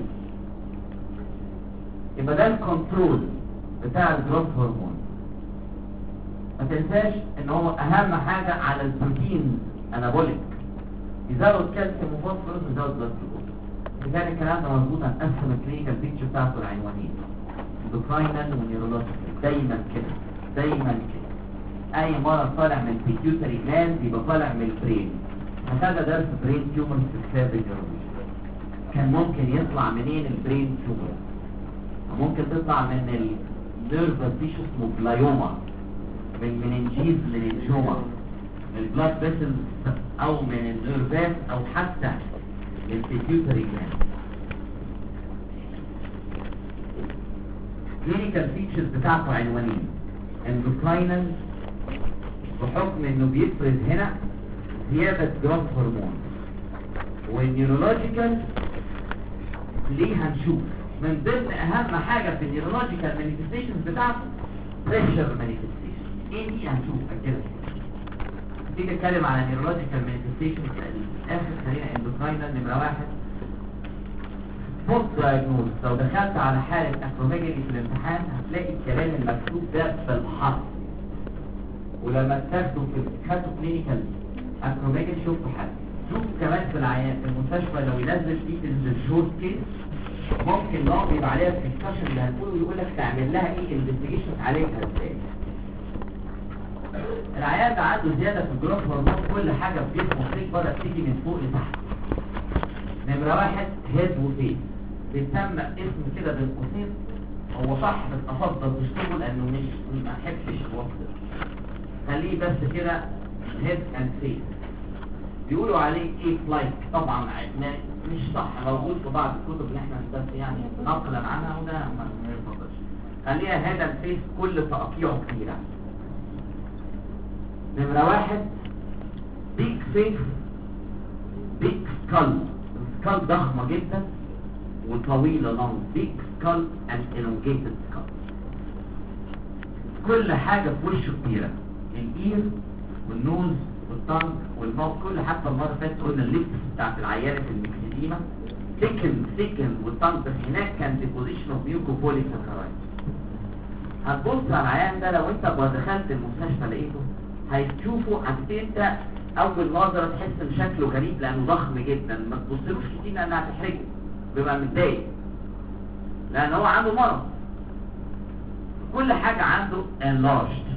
يبقى ده الكنترول بتاع الجروث هرمون. ما تنساش ان هو اهم حاجة على البروتين انابوليك، يزود كالسيوم وفوسفورس ويزود بلاد جلوكوز. كان الكلام ده مظبوط. هنقسم الكلينيكال بيكتشر بتاعته العنوانين اندوكراينال ونيورولوجيكال، دايما كده دايما كده. اي مرض طالع من البيتيوتري جلاند يبقى طالع من البرين. هذا درس برين تيومر في كتاب النيورولوجي. كان ممكن يطلع منين البرين تيومر؟ ممكن تطلع من النيرفس تيشو اسمه بلايوما، من مننجيز مننجوما، من البلاد فيسلز او من النيرفات او حتى من البيتيوتري جلاند. كلينيكال فيتشرز بتاعته عنوانين: اندوكراينال بحكم انه بيفرز هنا زيادة جروث هرمون، والنيورولوجيكال ليه هنشوف. من ضمن اهم حاجة في النيورولوجيكال مانيفستيشنز بتاعته بريشر مانيفستيشن. ايه دي هنشوفها كده. تيجي اتكلم على نيورولوجيكال مانيفستيشنز اخر خلينا اندوكراينال. نمرة واحد بوست دايجنوز. لو دخلت على حالة اكروميجالي في الامتحان هتلاقي الكلام المكتوب ده بالحرف، ولما تاخده في خدته كلينيكال اكروميجالي شوفوا حاجة. شوف كمان في العيان في المستشفى لو ينزل فيه الشورت كيس ممكن نقعد يبقى عليها الدسكشن اللي هنقوله يقول لك تعمل لها ايه انفستيجيشن عليها ازاي. العيان ده عنده زياده في الجروث هرمون، كل حاجه في جسمه فيك بدات تيجي من فوق لتحت. نمره واحد هيد وفيس، بيسمى اسم كده بين قوسين، هو صح بس افضل تشتغل لانه مش ما احبش الوصف، خليه بس كده هيد اند فيس. بيقولوا عليه ايه لايك، طبعا مش صح، موجود في بعض الكتب اللي احنا بس يعني نقلا عنها وده ما يفضلش. خليها هذا الفيس كل تقطيعه كبيره. نمره واحد بيك فيس، بيك سكال، سكال ضخمه جدا وطويله لونج، بيك سكال اند elongated سكال. كل حاجه في وشه كبيره، الاير والنوز والطنج والموت، كل حتى المره اللي فاتت قلنا اللبس بتاعت العيانه الميكسيديما سكن سكن والطنج، بس هناك كان ديبوزيشن اوف ميوكوبوليساكرايد. هتبص على العيان ده لو انت دخلت المستشفى لقيته هتشوفه، هتبتدي انت اول نظره تحس ان شكله غريب لانه ضخم جدا، ما تبصلوش كتير لانها هتحرجه، بيبقى متضايق لان هو عنده مرض. كل حاجه عنده enlarged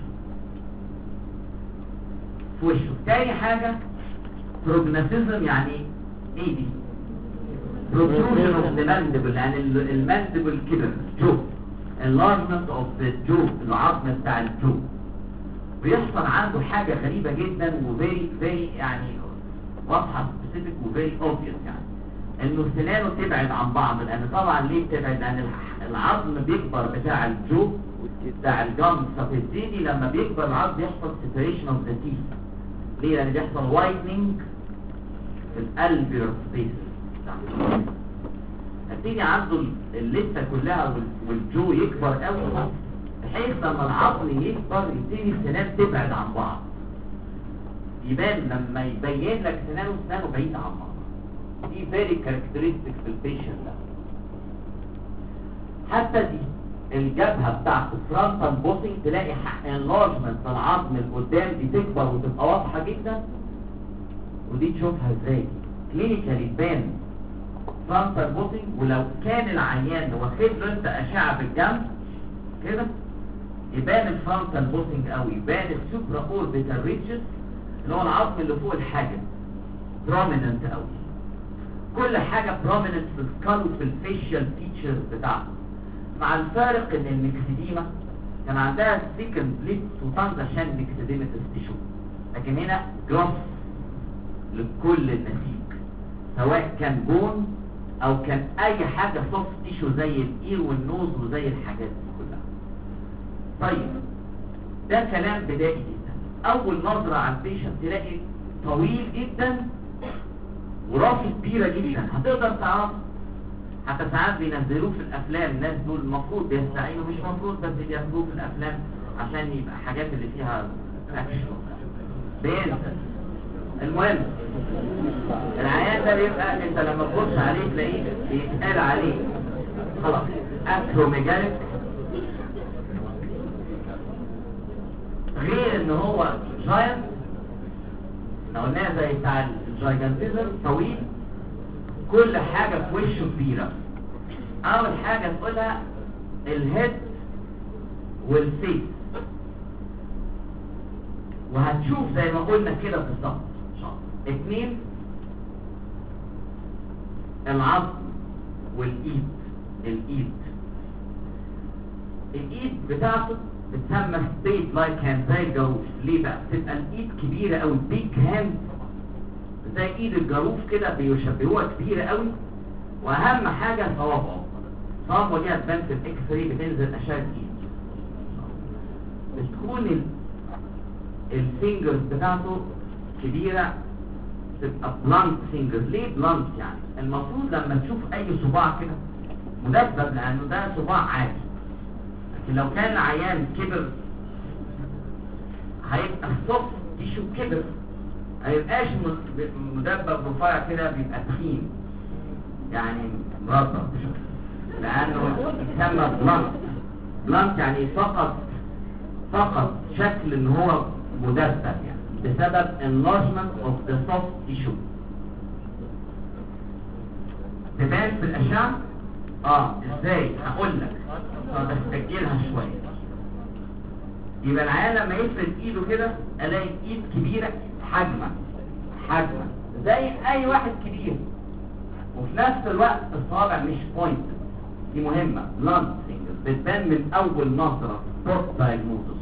في وشه. تاني حاجه prognatism، يعني ايه دي؟ protrusion of the mandible، يعني الماندبل كبر، جو enlargement of the jaw، العظم بتاع الجو. بيحصل عنده حاجة غريبة جدا وفيري فيري يعني واضحة سبيسيفيك وفيري اوبفيس، يعني انه سنانه تبعد عن بعض. لان طبعا ليه بتبعد؟ لان العظم بيكبر بتاع الجو بتاع الجم فبتبتدي لما بيكبر العظم بيحصل separation of the teeth. ليه؟ لان بيحصل widening في الالفيولار سبيس، هتيجي عنده اللثة كلها والجو يكبر قوي، بحيث لما العظم يكبر يبتدي السنان تبعد عن بعض. يبان لما يبين لك سنانه سنانه بعيدة عن بعض. دي فيري كاركترستيك في البيشنت ده. حتى دي الجبهة بتاعته فرونتال بوسنج، تلاقي انلارجمنت في العظم القدام دي تكبر وتبقى واضحة جدا. ودي تشوفها ازاي كلينيكالي تبان فرونتال بوسنج. ولو كان العيان واخد له انت اشعة بالجنب كده يبان الفرونتال بوسنج قوي، يبان السوبرا اوربيتال ريدجز اللي هو العظم اللي فوق الحاجز بروميننت قوي. كل حاجه بروميننت في السكال وفي الفيشيال فيتشرز بتاعته. مع الفارق ان الميكسيديما كان عندها سيكند ليبس وتانز عشان ميكسيديماتس تيشو، لكن هنا جروس لكل النسيج سواء كان بون او كان اي حاجه سوفت تيشو زي الاير والنوز وزي الحاجات دي كلها. طيب ده كلام بدائي جدا. اول نظرة على البيشنت تلاقي طويل جدا وراسه كبيرة جدا، هتقدر تعرف. حتى ساعات بينزلوه في الافلام، الناس دول المفروض بيستعينوا، مش مفروض بس بياخدوه في الافلام عشان يبقى حاجات اللي فيها اكشن بينزل. المهم العيان ده بيبقى انت لما تبص عليه تلاقيه بيتقال عليه خلاص اكروميجاليك، غير ان هو جاينت لو قلناها زي بتاع الجايجانتيزم طويل. كل حاجة في وشه كبيرة. اول حاجة تقولها الهيد والفيس، وهتشوف زي ما قلنا كده بالظبط. اتنين العظم والايد. الايد الايد بتاعته بتسمى ستيت لايك هاند زي الجاروف. ليه بقى؟ بتبقى الايد كبيره قوي، بيج هاند زي ايد الجاروف كده، بيشبهوها كبيره قوي. واهم حاجه صوابعه. صوابعه دي هتبان في الاكس راي، بتنزل اشعه ايد. بتكون الفينجرز بتاعته كبيره، تبقى بلانت فينجر. ليه بلانت؟ يعني المفروض لما تشوف اي صباع كده مدبب لانه ده صباع عادي، لكن لو كان العيان كبر هيبقى الصف تيشو كبر، هيبقاش مدبب رفيع كده، بيبقى تخين يعني مربع، لانه يسمى بلانت. بلانت يعني فقط فقط شكل ان هو مدبب، يعني بسبب enlargement of the soft tissue. تبان في الاشعه اه ازاي؟ هقول لك اه بس تسجلها شويه. يبقى العيان لما يفرد ايده كده الاقي ايد كبيره حجما حجما زي اي واحد كبير، وفي نفس الوقت الصابع مش بوينت. دي مهمه. بلانت فينجر بتبان من اول نظره، سبوت دايجنوستس.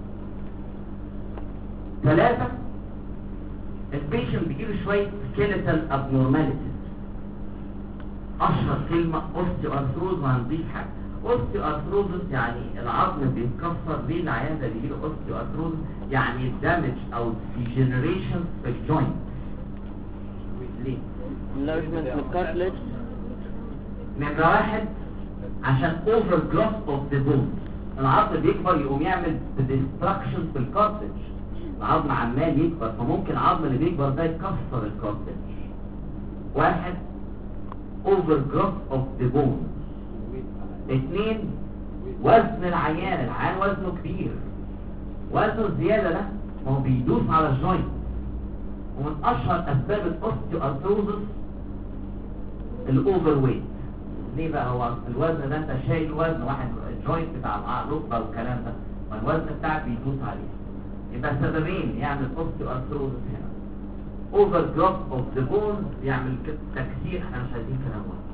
ثلاثة البيشنت بيجيله شوية سكيلتال ابنورماليتيز. اشهر كلمة اوستيوارثروز، وهنضيف حاجة. اوستيوارثروز يعني العظم بيتكسر. ليه العيان ده بيجيله اوستيوارثروز؟ يعني دامج او ديجنريشن في الجوينت. ليه؟ enlargement في الكارتلج. نمرة واحد عشان اوفر جروث اوف ذا بون. العظم بيكبر يقوم يعمل ديستراكشن في الكارتلج. العظم عمال يكبر، فممكن العظم اللي بيكبر ده يكسر الكارتلج. واحد overgrowth of the bone. اثنين وزن العيان. العيان وزنه كبير، وزنه الزيادة ده ما هو بيدوس على الجوينت، ومن اشهر اسباب الاوستيوارثروزس الاوفر ويت. ليه بقى؟ هو الوزن ده انت شايل وزن واحد الجوينت بتاع الركبه والكلام ده، فالوزن بتاعك بيدوس عليه. يبقى سببين يعمل اوستيوارثروزس هنا: اوفر جروث اوف ذا بون، يعمل تكسير، احنا مش عايزين كلام واحد،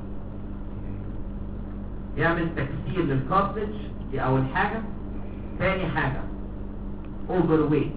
يعمل تكسير للكارتلج، دي اول حاجه. ثاني حاجه اوفر ويت،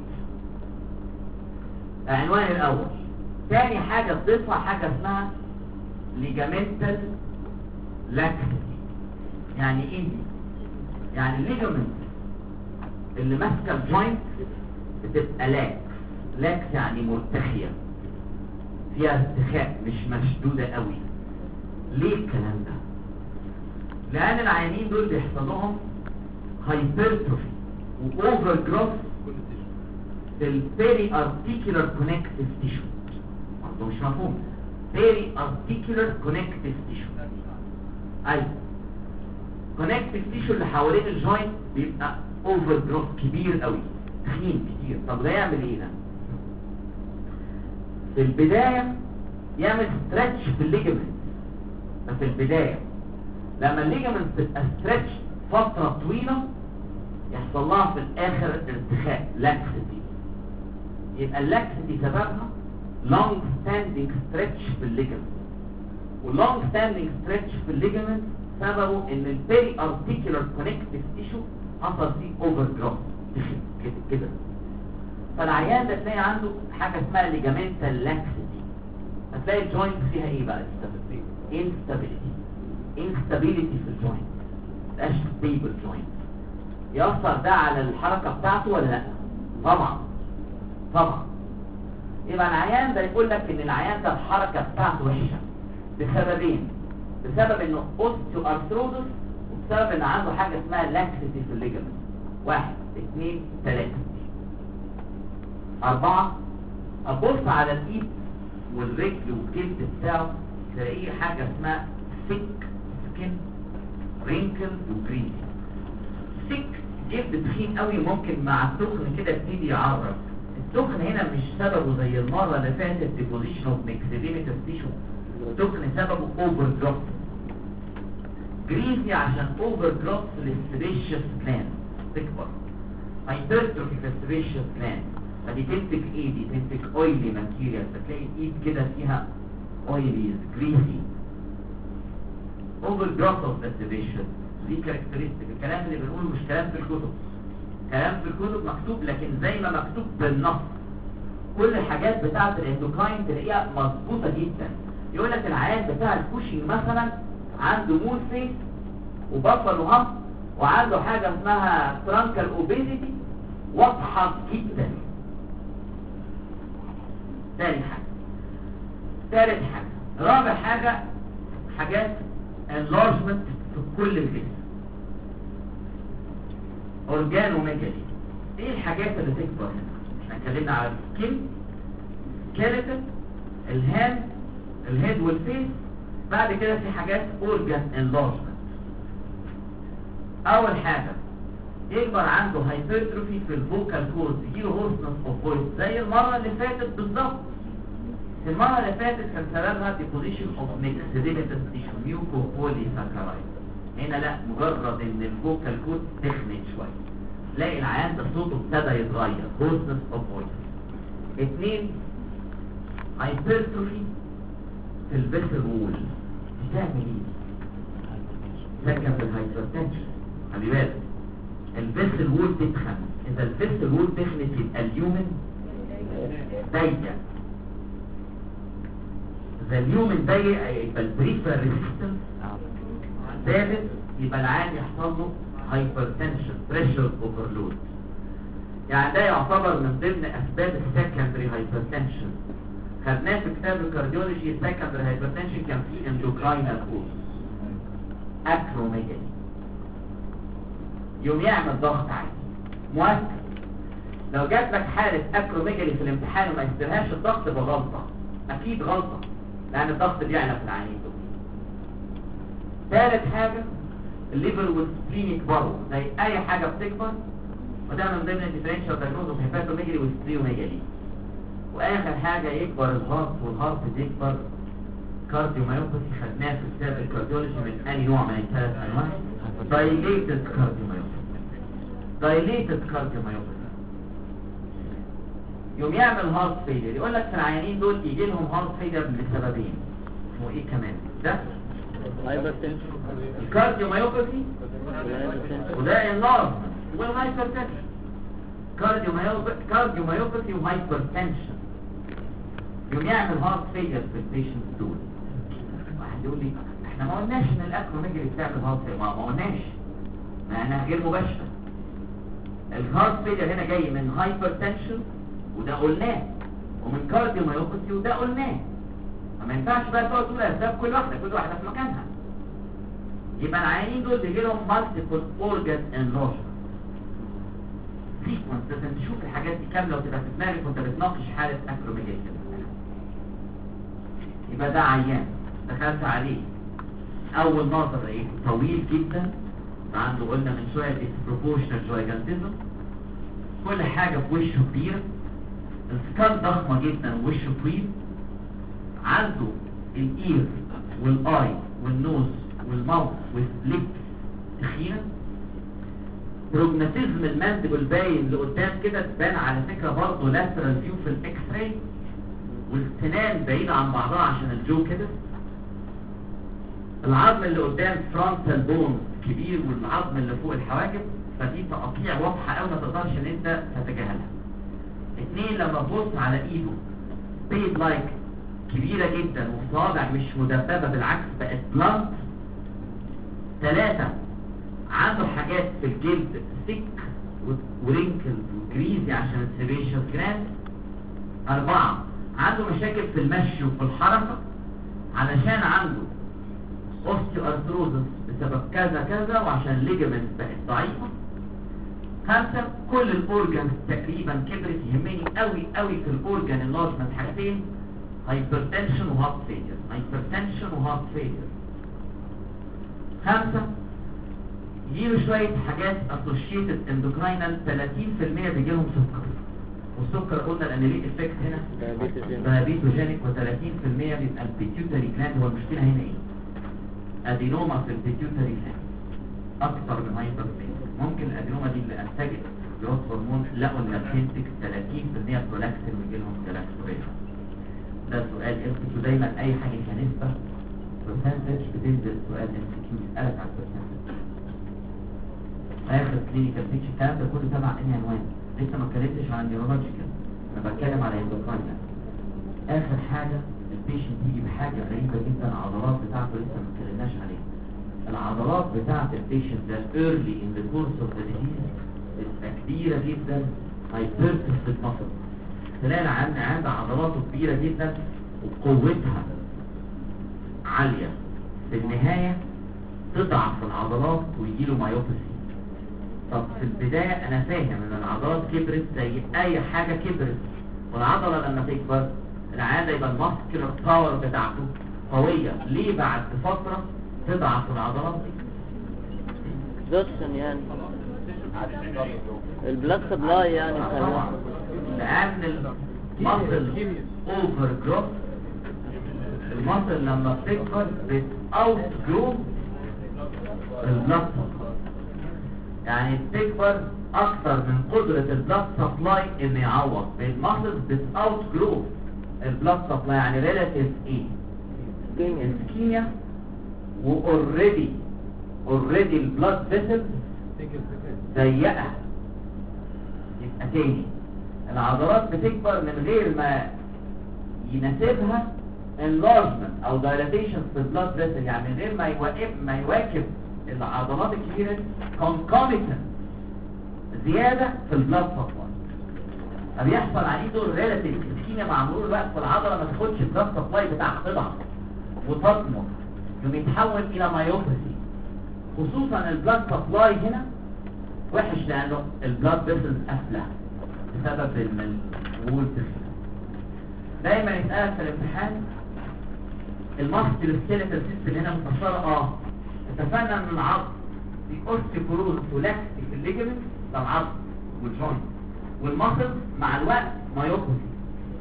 عنوان الاول. ثاني حاجه تضيفها حاجه اسمها ليجامنتال لاكسيتي. يعني ايه دي؟ يعني الليجامنت اللي ماسكه الجوينت بتبقى لاكس. لاكس يعني مرتخيه، فيها ارتخاء، مش مشدوده قوي. ليه الكلام ده؟ لان العيانين دول بيحصل لهم هايبرتروفي واوفر جروث في البيري ارتيكولار كونكتيف تيشو. برضه مش مفهوم. بيري ارتيكولار كونكتيف تيشو، ايوه كونكتيف تيشو اللي حوالين الجوينت بيبقى اوفر جروث كبير قوي، تخين كتير. طب ده يعمل ايه ده؟ في البدايه يعمل ستريتش في الليجمنت. ففي البدايه لما الليجمنت تبقى ستريتش فتره طويله يحصل لها في الاخر ارتخاء، لاكسيتي. يبقى اللاكسيتي سببها لونج ستاندينج ستريتش في الليجمنت، واللونج ستاندينج ستريتش في الليجمنت سببه ان البيري ارتيكولار كونكتيف تيشو حصل فيه اوفر جروث كده كده. فالعيان ده تلاقي عنده حاجه اسمها ليجامنتال لاكسيتي. هتلاقي الجوينت فيها ايه بقى؟ انستابيليتي. انستابيليتي في الجوينت، مبقاش ستيبل جوينت. يأثر ده على الحركه بتاعته ولا لا؟ طبعا طبعا. يبقى العيان ده يقول لك ان العيان ده الحركه بتاعته وحشه بسببين: بسبب انه اوستيوارثروزس، وبسبب ان عنده حاجه اسمها لاكسيتي في الليجمنت. واحد اثنين ثلاثه اربعه. ابص على الايد والرجل والجلد بتاعه تلاقيه حاجه اسمها ثيك سكين رينكل وجرين. ثيك جلد تخين قوي، ممكن مع التخن كده يبتدي يعرف. التخن هنا مش سببه زي المره اللي فاتت ديبوزيشن اوف ميكسيديميتال تيشو، التخن سببه اوفر جروث. جريزي عشان اوفر جروث للسبيشيس جلاند تكبر، هايبرتروفي للسبيشيس جلاند، فدي تنتج ايه؟ دي تنتج اويلي ماتيريال. فتلاقي الايد كده فيها اويلي جريزي، اوفر جروث اوف للسبيشيس. دي كاركترستيك. الكلام اللي بنقوله مش كلام في الكتب، كلام في الكتب مكتوب، لكن زي ما مكتوب بالنص. كل الحاجات بتاعه الاندوكاين تلاقيها مظبوطه جدا. يقول لك العيان بتاع الكوشنج مثلا عنده مول فيس وبطل وهم، وعنده حاجه اسمها ترانكال اوبيزيتي واضحه جدا. ثاني حاجه. ثالث حاجه. رابع حاجه حاجات انلارجمنت في كل الجسم، اورجانوميجالي. ايه الحاجات اللي تكبر هنا؟ احنا اتكلمنا على السكين، سكيلتون، الهاند، الهيد والفيس. بعد كده في حاجات اورجان انلارجمنت. اول حاجه يكبر عنده هايبرتروفي في الفوكال كورد، يجيله هورسنس اوف فويس زي المره اللي فاتت بالظبط. المره اللي فاتت كان سببها ديبوزيشن اوف ميكسيديميتال تيشو ميوكو بولي ساكرايد. هنا لا، مجرد ان الفوكال كورد تخنت شويه تلاقي العيان ده صوته ابتدى يتغير، هورسنس اوف فويس. اثنين هايبرتروفي في الفيسل وول. بتعمل ايه؟ سكن في الهايبرتنشن. خلي بالك الفيسل وول تتخن. اذا الفيسل وول تخنت يبقى اليومن ضيق. اذا اليومن ضيق يبقى البريفر ريزيستنس ثابت، يبقى العيان يحصل له هايبرتنشن، بريشر اوفرلود. يعني ده يعتبر من ضمن اسباب السكندري هايبرتنشن. خدناه في كتاب الكارديولوجي. السكندري هايبرتنشن كان فيه اندوكراينال كوز، اكروميجالي، يوم يعمل ضغط عالي مؤكد. لو جات لك حاله اكروميجالي في الامتحان وما يسترهاش الضغط بغلطه، اكيد غلطه، لان الضغط بيعلى في العينين دول. ثالث حاجه الليفر والسبلين يكبروا زي اي حاجه بتكبر، وده من ضمن الديفرنشال دايجنوز اوف هيباتوميجالي والستريوميجالي. واخر حاجه يكبر الهارت والهارت يكبر كارديومايوباثي خدناها في كتاب الكارديولوجي من اي نوع من الثلاث انواع دايليتد كارديومايوباثي دايليتد كارديومايوباثي يوم يعمل هارت فيلير يقول لك في العيانين دول يجي لهم هارت فيلير لسببين وايه كمان ده هايبرتنشن الكارديومايوباثي وده اللارج والهايبرتنشن كارديومايوباثي وهايبرتنشن يوم يعمل هارت فيلير في البيشنت دول. واحد يقول لي احنا ما قلناش ان الاكروميجالي بتعمل هارت فيلير ما ما قلناش ما انا غير مباشره. الهارت فيلير هنا جاي من هايبرتنشن وده قلناه ومن كارديومايوباثي وده قلناه. ما ينفعش بقى تقعد تقول اسباب كل واحده كل واحده في مكانها. يبقى العيانين دول بيجي لهم مالتيبل اورجان انلارجمنت سيكونس. لازم تشوف الحاجات دي كامله وتبقى في دماغك وانت بتناقش حاله اكروميجالي. يبقى ده عيان دخلت عليه اول نظر ايه طويل جدا عنده قلنا من شويه disproportional gigantism كل حاجه في وشه كبيره السكال ضخمه جدا ووشه طويل عنده الاير والاي والنوز والماوث والليبس تخينه بروجناتيزم الماندبل باين لقدام كده تبان على فكره برضه لاترال فيو في الاكس راي والسنان بعيدة عن بعضها عشان الجو كده العظم اللي قدام فرونتال بون كبير والعظم اللي فوق الحواجب فدي تقطيع واضحة قوي ما تقدرش ان انت تتجاهلها. اتنين لما تبص على ايده بيد لايك كبيرة جدا وصابع مش مدببة بالعكس بقت بلانت. ثلاثة عنده حاجات في الجلد ثيك ورينكل وجريزي عشان السيبيشال جراند. أربعة عنده مشاكل في المشي وفي الحركة علشان عنده اوستيوارثروزس بسبب كذا كذا وعشان الليجمنت بقت ضعيفة. خمسة كل الاورجنز تقريبا كبرت. يهمني قوي قوي في الاورجن انلارجمنت حاجتين هايبرتنشن وهارت فيلير هايبرتنشن وهارت فيلير. خمسة يجيله شوية حاجات اسوشيتد اندوكراينال ثلاثين بالمية بيجيلهم سكر والسكر قلنا لان ليه افكت هنا دايابيتوجينيك و30% بيبقى البيتيوتري جلاند. هو المشكله هنا ايه ادينوما في البيتيوتري جلاند اكتر من هايبرتنشن. ممكن الادينوما دي اللي انتجت جروث هرمون لقوا ان بتنتج ثلاثين بالمية برولاكتين ويجي لهم جلاكتوريشن. ده سؤال ام سي كيو دايما اي حاجه كنسبه برسنتج بتنزل سؤال ام سي كيو يسالك على البرسنتج. اخر كلينيكال بيتش الكلام ده كله تبع انهي عنوان لسه ما اتكلمتش عن النيورولوجيكال انا بتكلم على الاندوكراين. اخر حاجه البيشنت يجي بحاجه غريبه جدا العضلات بتاعته لسه ما اتكلمناش عليها. العضلات بتاعه البيشنت ده early in the course of the disease بتبقى كبيره جدا هايبرتس في المفصل. تلاقي عند عند عضلاته كبيره جدا وقوتها عاليه في النهايه تضعف العضلات ويجي له مايوباثي. طب في البداية انا فاهم ان العضلات كبرت زي اي حاجة كبرت والعضلة لما تكبر العادة يبقى الماسكولار باور بتاعته قوية. ليه بعد فترة تضعف العضلات دي؟ دوتسون يعني البلاد سبلاي يعني طبعا لان الماسل اوفر جروث. الماسل لما بتكبر بتاوت جروث البلاد يعني بتكبر اكتر من قدرة البلاد سبلاي ان يعوض. الماسلز بتاوت جروث البلاد سبلاي يعني ريلاتيف ايه اسكيميا واوريدي اوريدي البلاد فيسل ضيقه. يبقى تاني العضلات بتكبر من غير ما يناسبها enlargement او dilatation في البلاد فيسل يعني من غير ما يواكب ما يواكب العضلات الكبيرة concomitant زيادة في البلاد سبلاي. فبيحصل عليه دور ريلاتيف اسكيميا مع مرور الوقت في العضلة ما تاخدش البلاد سبلاي بتاعها تضعف وتضمر يوم يتحول الى مايوباثي. خصوصا البلاد سبلاي هنا وحش لانه البلاد فيسلز قافله بسبب الوول تخين. دايما يتقال في الامتحان الماسكل سكيلتال سيستم هنا متشاره. اه اتفقنا ان العظم في اوستيوبروز ولاكسي في الليجمنت ده العظم والجوينت والماسل مع الوقت مايوباثي.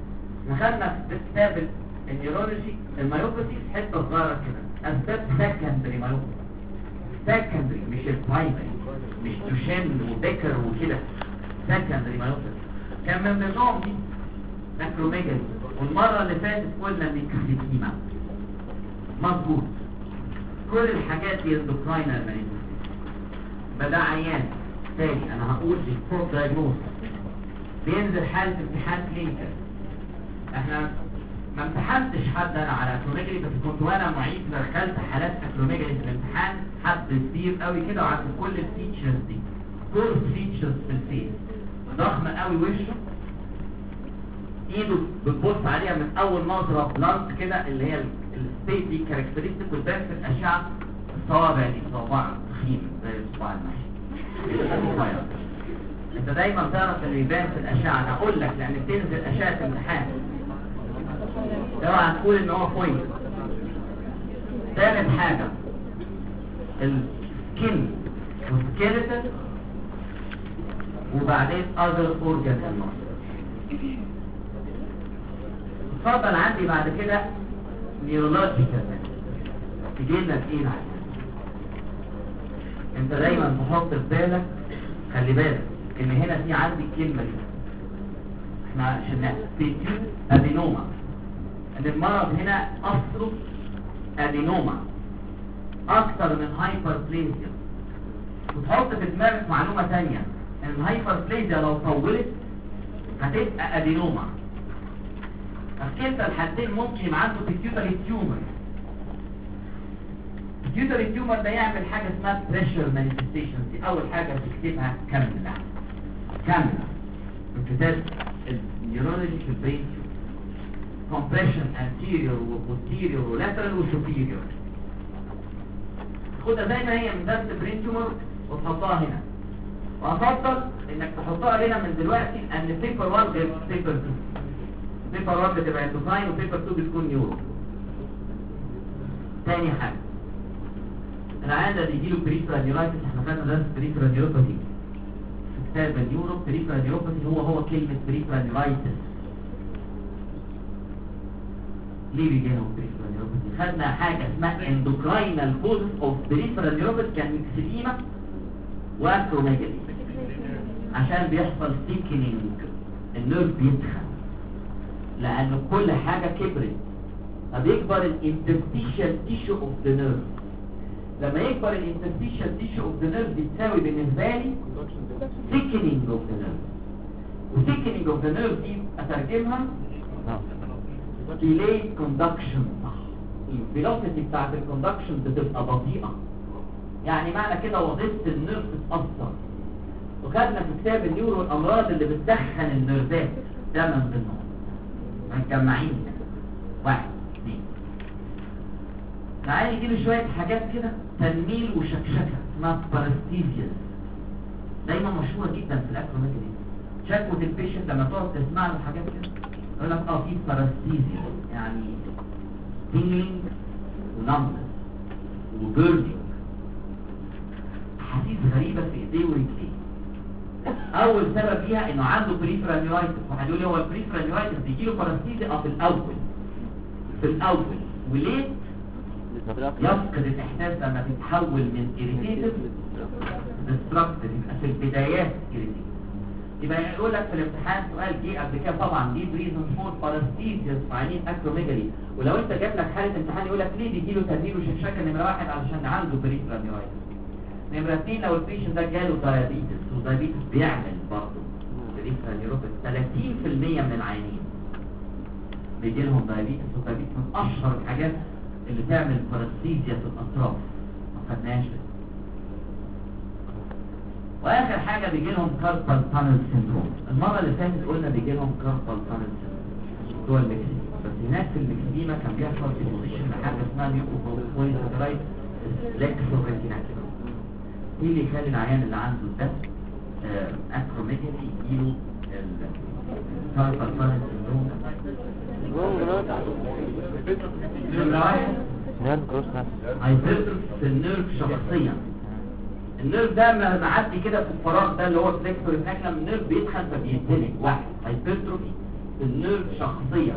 دخلنا في كتاب النيورولوجي المايوباثي حته صغيره كده، اسباب سكندري مايوباثي، سكندري مش البرايمري، مش دوشين وبيكر وكده، سكندري مايوباثي. كان من ضمنهم دي اكروميجالي، والمره اللي فاتت قلنا ميكسيديما. مظبوط، كل الحاجات دي اندوكراينال مانيفستيشن. بدا عيان تاني انا هقول الفور دايجنوز، بينزل حاله امتحان كلينيكال. احنا ما امتحنتش حد انا على اكروميجالي، بس كنت وانا معيد دخلت حالات اكروميجالي في الامتحان، حد كبير قوي كده وعارف كل الفيتشرز دي، كل فيتشرز في الفيس، ضخم قوي وشه، ايده بتبص عليها من اول نظره بلانت كده اللي هي الستيت دي كاركترستيك، وتبان في الاشعه الصوابع دي صوابع تخين زي صباع المحشي. انت دايما تعرف اللي يبان في الاشعه، انا اقول لك لان بتنزل اشعه الامتحان اوعى تقول ان هو كويس. ثالث حاجه السكين والسكيلتون، وبعدين اذر اورجان المصر. اتفضل عندي بعد كده نيورولوجيكال تجي لك ايه العيان. انت دايما تحط في بالك، خلي بالك ان هنا في عندي الكلمه دي احنا شلناها، بيتيوت ادينوما، ان المرض هنا اصله ادينوما اكتر من هايبربليزيا. وتحط في دماغك معلومه ثانيه، ان الهايبربليزيا لو طولت هتبقى ادينوما. في كلتا الحالتين ممكن يبقى عنده بيتيوتري تيومر. البيتيوتري تيومر ده يعمل حاجه اسمها بريشر مانيفستيشن. دي اول حاجه بتكتبها كامله كامله في كتاب النيورولوجي في البرين، compression anterior وposterior ولاترال وسوبيريور. خدها زي ما هي من درس برين تيومر وتحطها هنا، وافضل انك تحطها هنا من دلوقتي، ان بيبر واحد غير بيبر اتنين. بيبر واحد بتبقى اندوكراين وبيبر اتنين بتكون نيورو. تاني حاجه العيان ده بيجيله بريفرال نيورايتس. احنا خدنا درس بريفرال نيوروباثي في كتاب النيورو. بريفرال نيوروباثي هو هو كلمه بريفرال نيورايتس. ليه بيجي لهم بريفرال نيوروباثي؟ خدنا حاجه اسمها اندوكراينال كوز اوف بريفرال نيوروباثي، كان ميكسيديما واكروميجالي، عشان بيحصل ثيكنينج، النيرف بيتخن لان كل حاجه كبرت، فبيكبر الانترستيشال تيشو اوف ذا نيرف. لما يكبر الانترستيشال تيشو اوف ذا نيرف بتساوي بالنسبه لي ثيكنينج اوف ذا نيرف. وثيكنينج اوف ذا نيرف دي اترجمها delayed conduction. صح، الفيلوسيتي بتاعت الكوندكشن بتبقى بطيئه، يعني معنى كده وظيفه النيرف تتاثر. وخدنا في كتاب النيورو الامراض اللي بتدخن النيرفات، ده من ضمنهم متجمعين واحد اثنين. تعالى يجيله شويه حاجات كده تنميل وشكشكه اسمها باراستيزيا، دايما مشهوره جدا في الاكروميجالي. شكوى البيشنت لما تقعد تسمع له حاجات كده يقول لك اه في باراستيزيا، يعني تينلينج ونمبنس وبيرنينج، احاسيس غريبه في ايديه ورجليه. اول سبب فيها انه عنده بريفرال نيورايتس. واحد يقول لي هو البريفرال نيورايتس بيجي له باراستيزيا اه في الاول في الاول وليه يفقد الاحساس لما تتحول من irritative destructive، يبقى في البدايات irritative. يبقى يقول لك في الامتحان سؤال جه قبل كده طبعا دي ريزون فور باراستيزيا معينين اكروميجالي، ولو انت جاب لك حاله امتحان يقول لك ليه بيجي له تنميل وشكشكه. نمره واحد علشان عنده بريفرال نيورايتس. نمره اثنين لو البيشنت ده جاله دايابيتس، والدايابيتس بيعمل برضه بريفرال نيوروباثي. ثلاثين في المية من العيانين بيجي لهم دايابيتس، والدايابيتس من اشهر الحاجات اللي تعمل باراستيزيا في الاطراف، ما خدناهاش. واخر حاجه بيجي لهم كاربال تانل سيندروم. المره اللي فاتت قلنا بيجي لهم كاربال تانل سيندروم جوه المكسيم، بس هناك في المكسيمه كان بيحصل ديبوزيشن لحاجه اسمها نيوكوبوليساكرايد لكسوريتيناكيوم. ايه اللي يخلي العيان اللي عنده ده اكروميجالي يجيله الكاربال تانل سيندروم؟ هيبرتر في النيرف شخصيا. النيرف ده لما معدي كده في الفراغ ده اللي هو الفليكسور هناك، لما النيرف بيتخن فبيتزنق. واحد هايبرتروفي النيرف شخصيا.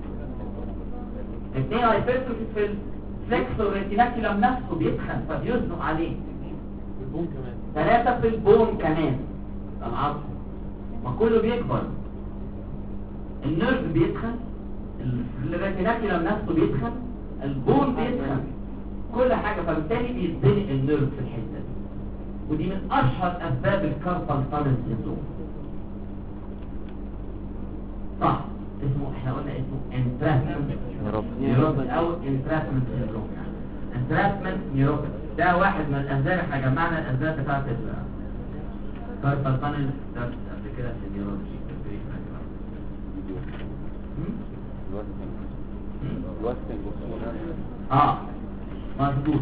اثنين هايبرتروفي في الفلكسور ريتيناكولم نفسه بيتخن فبيزنق عليه. البون كمان. ثلاثة في البون كمان العظم، ما كله بيكبر. النيرف بيتخن، الريتيناكولم نفسه بيتخن، البون بيتخن، كل حاجة، فبالتالي بيتزنق النيرف في الحتة دي. ودي من اشهر اسباب الكاربال تانل سيندروم. صح، اسمه احنا قلنا اسمه انتراسمنت نيوروباثي او انتراسمنت سيندروم. انتراسمنت نيوروباثي ده واحد من الاسباب. احنا جمعنا الاسباب بتاعت الكاربال تانل ده قبل كده في النيورولوجي. اه مظبوط.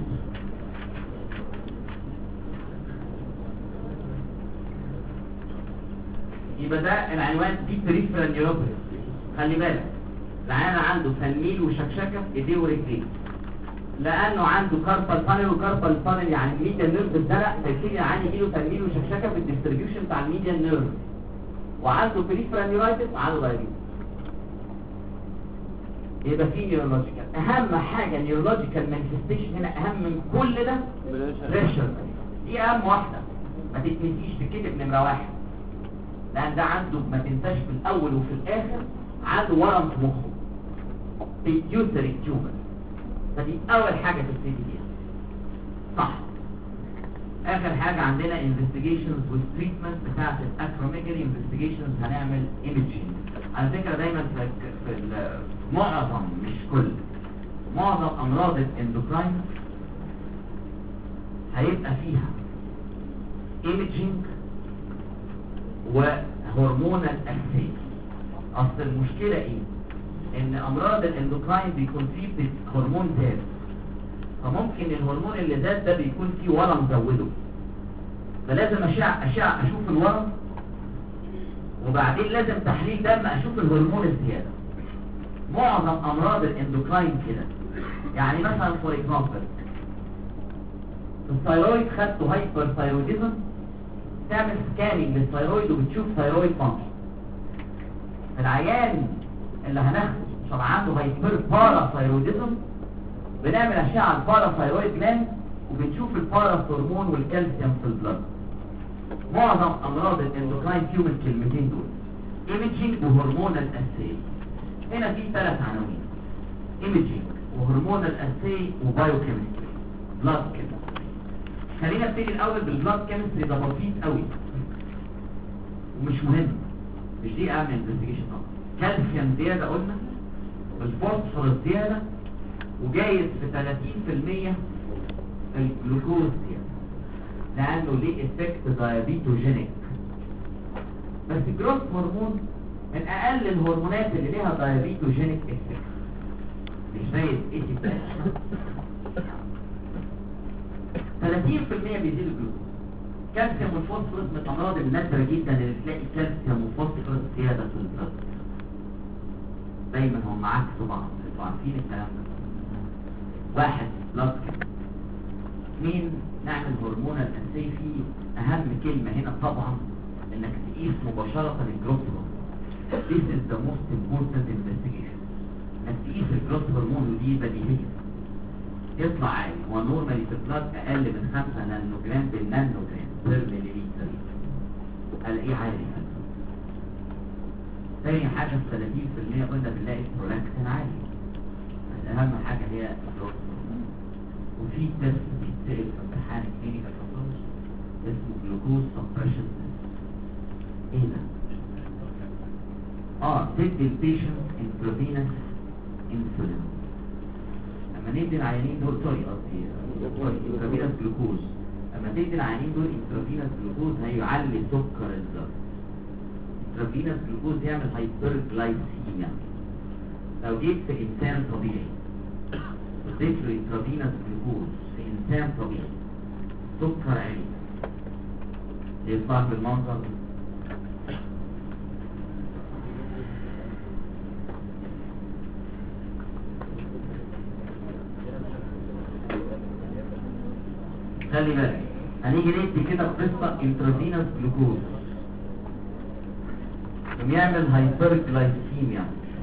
يبقى ده العنوان دي بريفرال نيوروباثي. خلي بالك العيان عنده تنميل وشكشكه في ايديه ورجليه لانه عنده كاربال تانل، وكاربال تانل يعني الميديان نيرف اتزرق، فيبتدي العيان يجيله تنميل وشكشكه في الديستريبيوشن بتاع الميديان نيرف، وعنده بريفرال نيورايتس وعنده دايابيتس. يبقى في نيورولوجيكال. اهم حاجه نيورولوجيكال مانيفستيشن هنا اهم من كل ده بريشر. دي اهم واحده، ما تتنسيش، تكتب نمره واحد، لان ده عنده ما تنساش في الاول وفي الاخر عنده ورم في مخه بيتيوتري تيومر. فدي اول حاجه تبتدي بيها صح. اخر حاجه عندنا انفستيجيشنز والتريتمنت بتاعه الاكروميجالي. انفستيجيشنز هنعمل ايميجينج على فكره دايما في في معظم مش كل معظم امراض الاندوكراين هيبقى فيها ايميجينج وهرمونال اكسيس. اصل المشكله ايه؟ ان امراض الاندوكراين بيكون فيه هرمون زاد، فممكن الهرمون اللي زاد ده بيكون فيه ورم زوده، فلازم اشع اشع اشوف الورم، وبعدين لازم تحليل دم اشوف الهرمون الزياده. معظم امراض الاندوكراين كده. يعني مثلا فور اكزامبل الثايرويد خدته هايبر ثايرويدزم، تعمل سكاننج للثايرويد وبتشوف ثايرويد فانكشن. العيان اللي هناخده عشان عنده هايبر بارا ثايرويدزم بنعمل اشعه على البارا ثايرويد جلاند وبنشوف البارا هرمون والكالسيوم في البلد. معظم امراض الاندوكراين فيهم الكلمتين دول، ايميجينج وهرمونال اساي. هنا في ثلاث عناوين، ايميجينج وهرمونال اساي وبايوكيمستري بلاد كيمستري. خلينا نبتدي الاول بالبلاد كيمستري، ده بسيط قوي ومش مهم، مش دي اهم انفستيجيشن اصلا. كالسيوم زياده قلنا، والفوسفورس زياده، وجايز في ثلاثين في المية الجلوكوز زياده لانه ليه افكت دايابيتوجينيك. بس الجروث هرمون من اقل الهرمونات اللي ليها دايابيتوجينيك افكت، مش زي الاي ثلاثين في المية بيزيد الجلوكوز. كالسيوم والفوسفورس من الامراض النادره جدا اللي تلاقي كالسيوم وفوسفورس زياده في البلد. دايما هم عكس بعض، انتوا عارفين الكلام ده. واحد بلاد اثنين نعمل هرمونال اساي. فيه اهم كلمه هنا طبعا انك تقيس مباشره الجروث هرمون. This is the most important investigation. انك تقيس الجروث هرمون، ودي بديهيه يطلع عالي. هو نورمالي في البلاد اقل من خمسة نانو جرام بالنانو جرام بير مليلتر، الاقيه عالي. تاني حاجه في ثلاثين في المية قلنا بنلاقي البرولاكتين عالي. اهم حاجه هي الجروث هرمون. وفي تيست بيتسال في امتحان الكلينيكال باثولوجي اسمه جلوكوز سبريشن تيست. ايه ده؟ اه تدي البيشنت انترافينوس انسولين. لما ندي العيانين دول سوري قصدي سوري انترافينوس جلوكوز، لما تدي العيانين دول انترافينوس جلوكوز هيعلي سكر الدم. انترافينوس جلوكوز يعمل هايبر جلايسيميا. لو جيت في انسان طبيعي اديت له انترافينوس جلوكوز في انسان طبيعي سكر عالي يطلع بالمنظر ده. خلي بالك هنيجي ندي كده قصه انترافينوس جلوكوز يقوم يعمل هايبرجلايسيميا.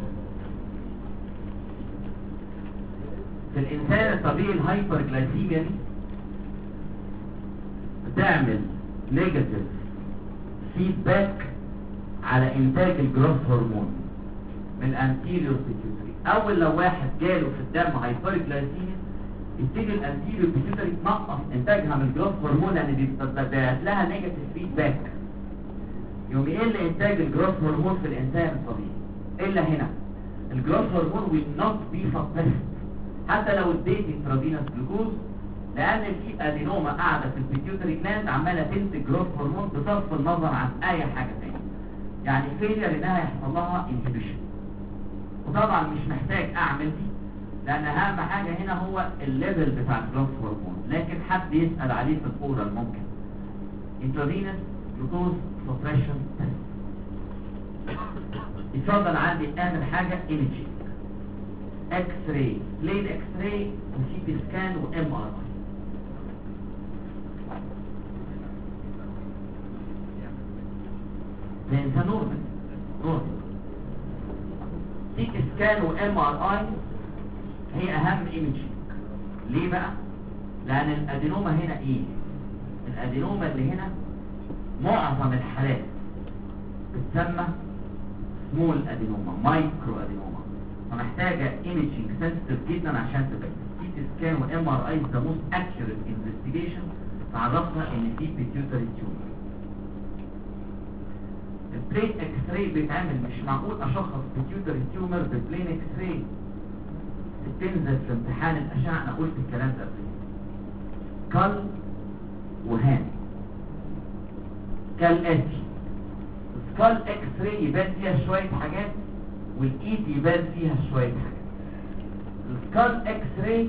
في الانسان الطبيعي الهايبرجلايسيميا دي بتعمل نيجاتيف فيدباك على انتاج الجروث هرمون من انتيريور بيتيوتري. اول لو واحد جاله في الدم هايبرجلايسيميا يبتدي الانتيريور بيتيوتري تنقص انتاجها من الجروث هرمون لان بيبعت لها نيجاتيف فيدباك، يوم يقل انتاج الجروث هرمون في الانسان الطبيعي. الا هنا الجروث هرمون will not be suppressed حتى لو اديت انترافينوس جلوكوز، لان في ادينوما قاعده في البيتيوتري جلاند عماله تنتج جروث هرمون بصرف النظر عن اي حاجه ثانيه، يعني فيلير انها يحصل لها انهبيشن. وطبعا مش محتاج اعمل دي لان اهم حاجه هنا هو الليفل بتاع الجروث هرمون، لكن حد يسال عليه في الاورال ممكن انترافينوس جلوكوز سبريشن تيست. يتفضل عندي اخر حاجه ايميجينج، اكس راي، بلين اكس راي وسي تي سكان وام ار اي. الانسان نورمال نورمال. سي تي سكان وام ار اي هي اهم ايميجينج. ليه بقى؟ لان الادينوما هنا ايه؟ الادينوما اللي هنا معظم الحالات بتسمى سمول ادينوما، مايكرو ادينوما، فمحتاجه ايميجينج سنسيتيف جدا عشان تبين. سي تي سكان وام ار اي ذا موست اكيوريت انفستيجيشن تعرفنا ان في بيتيوتري تيومر. البلين اكس راي بيتعمل، مش معقول اشخص بيتيوتري تيومر بالبلين اكس راي. بتنزل في امتحان الاشعه، انا قلت الكلام ده قبل كده. كل وهان كالاتي، سكال اكس راي يبان فيها شويه حاجات والايد يبان فيها شويه حاجات. السكال اكس راي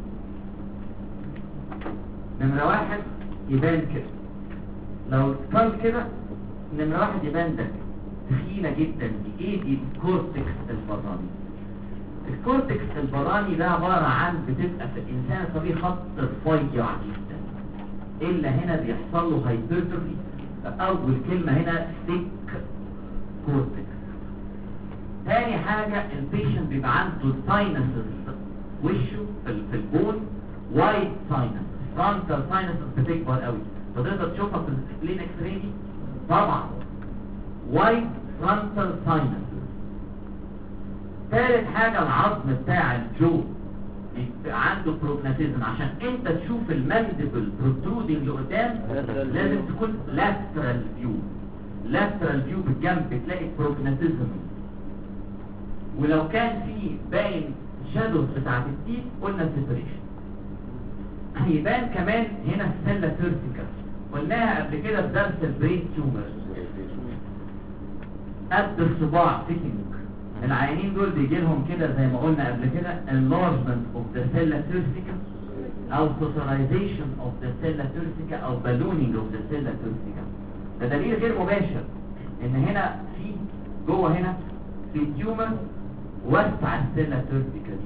نمره واحد يبان كده، لو السكال كده نمره واحد يبان ده تخينه جدا. دي ايه؟ دي الكورتكس البراني. الكورتكس البراني ده عباره عن بتبقى في الانسان الطبيعي خط رفيع جدا، الا هنا بيحصل له هايبرتروفي. اول كلمه هنا ثيك كورتكس. تاني حاجه البيشنت بيبقى عنده ساينسز وشه في في البون، وايد ساينس، فرونتال ساينسز بتكبر قوي، فتقدر تشوفها في البلين اكس راي دي طبعا وايد فرونتال ساينسز. ثالث حاجه العظم بتاع الجو يبقى عنده بروجناتيزم، عشان انت تشوف المانديبل بروترودنج لقدام لازم تكون لاترال فيو. لاترال فيو بالجنب تلاقي بروجناتيزم. ولو كان في باين شادوز بتاعت التيت قلنا سيبريشن. هيبان كمان هنا السله تيرتيكال، قلناها قبل كده في درس البرين تيومرز. قد الصباع فيتنج، العيانين دول بيجي لهم كده زي ما قلنا قبل كده enlargement of the cella turcica او socialization of the cella turcica او ballooning of the cella turcica. ده دليل غير مباشر ان هنا في جوه هنا في تيومر وسع السيلا تورسيكا دي.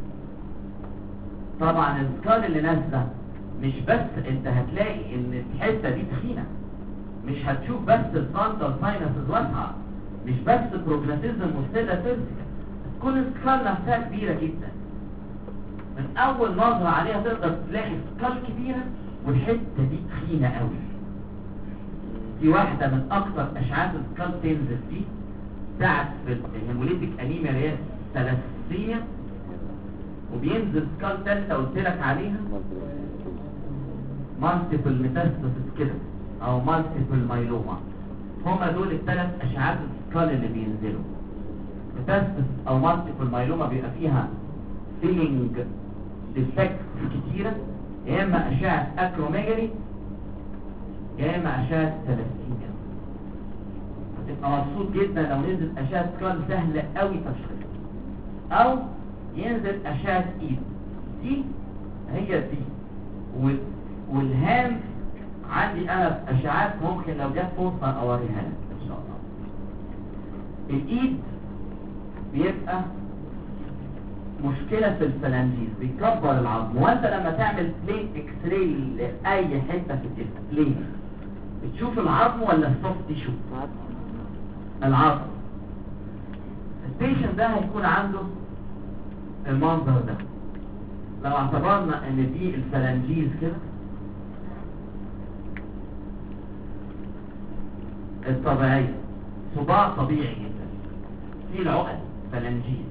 طبعا السكال اللي نازله مش بس انت هتلاقي ان الحته دي تخينه، مش هتشوف بس الفرونتال ساينسز واسعه، مش بس بروجناتيزم والسيلا تورسيكا، كل السكال نفسها كبيره جدا. من اول نظره عليها تقدر تلاقي سكال كبيره والحته دي تخينه قوي. دي واحده من اكثر اشعاعات السكال تنزل دي ساعه في الهيموليتيك انيميا اللي هي ثلاثيه، وبينزل سكال ثالثه قلت لك عليها مالتيبل ميتاستاسيس كده او مالتيبل مايلوما. هما دول الثلاث اشعاعات السكال اللي بينزلوا. ميتاستاسيس او مالتيبل مايلوما بيبقى فيها فيلينج ديفكت كتيره، يا اما اشعه اكروميجالي يا اما اشعه ثلاثينيا. هتبقى مبسوط جدا لو نزل اشعه سكال سهله قوي تشخيص، او ينزل اشعه ايد. دي هي دي وال... والهام عندي انا اشعاعات ممكن لو جت فرصه اوريها لك ان شاء الله. الايد بيبقى مشكله في الفلانجيز، بيكبر العظم. وانت لما تعمل بلين اكس راي لاي حته في الجسم بلين بتشوف العظم ولا السوفت تيشو؟ العظم. البيشنت ده هيكون عنده المنظر ده. لو اعتبرنا ان دي الفلانجيز كده الطبيعية، صباع طبيعي جدا في العقد فلانجيز،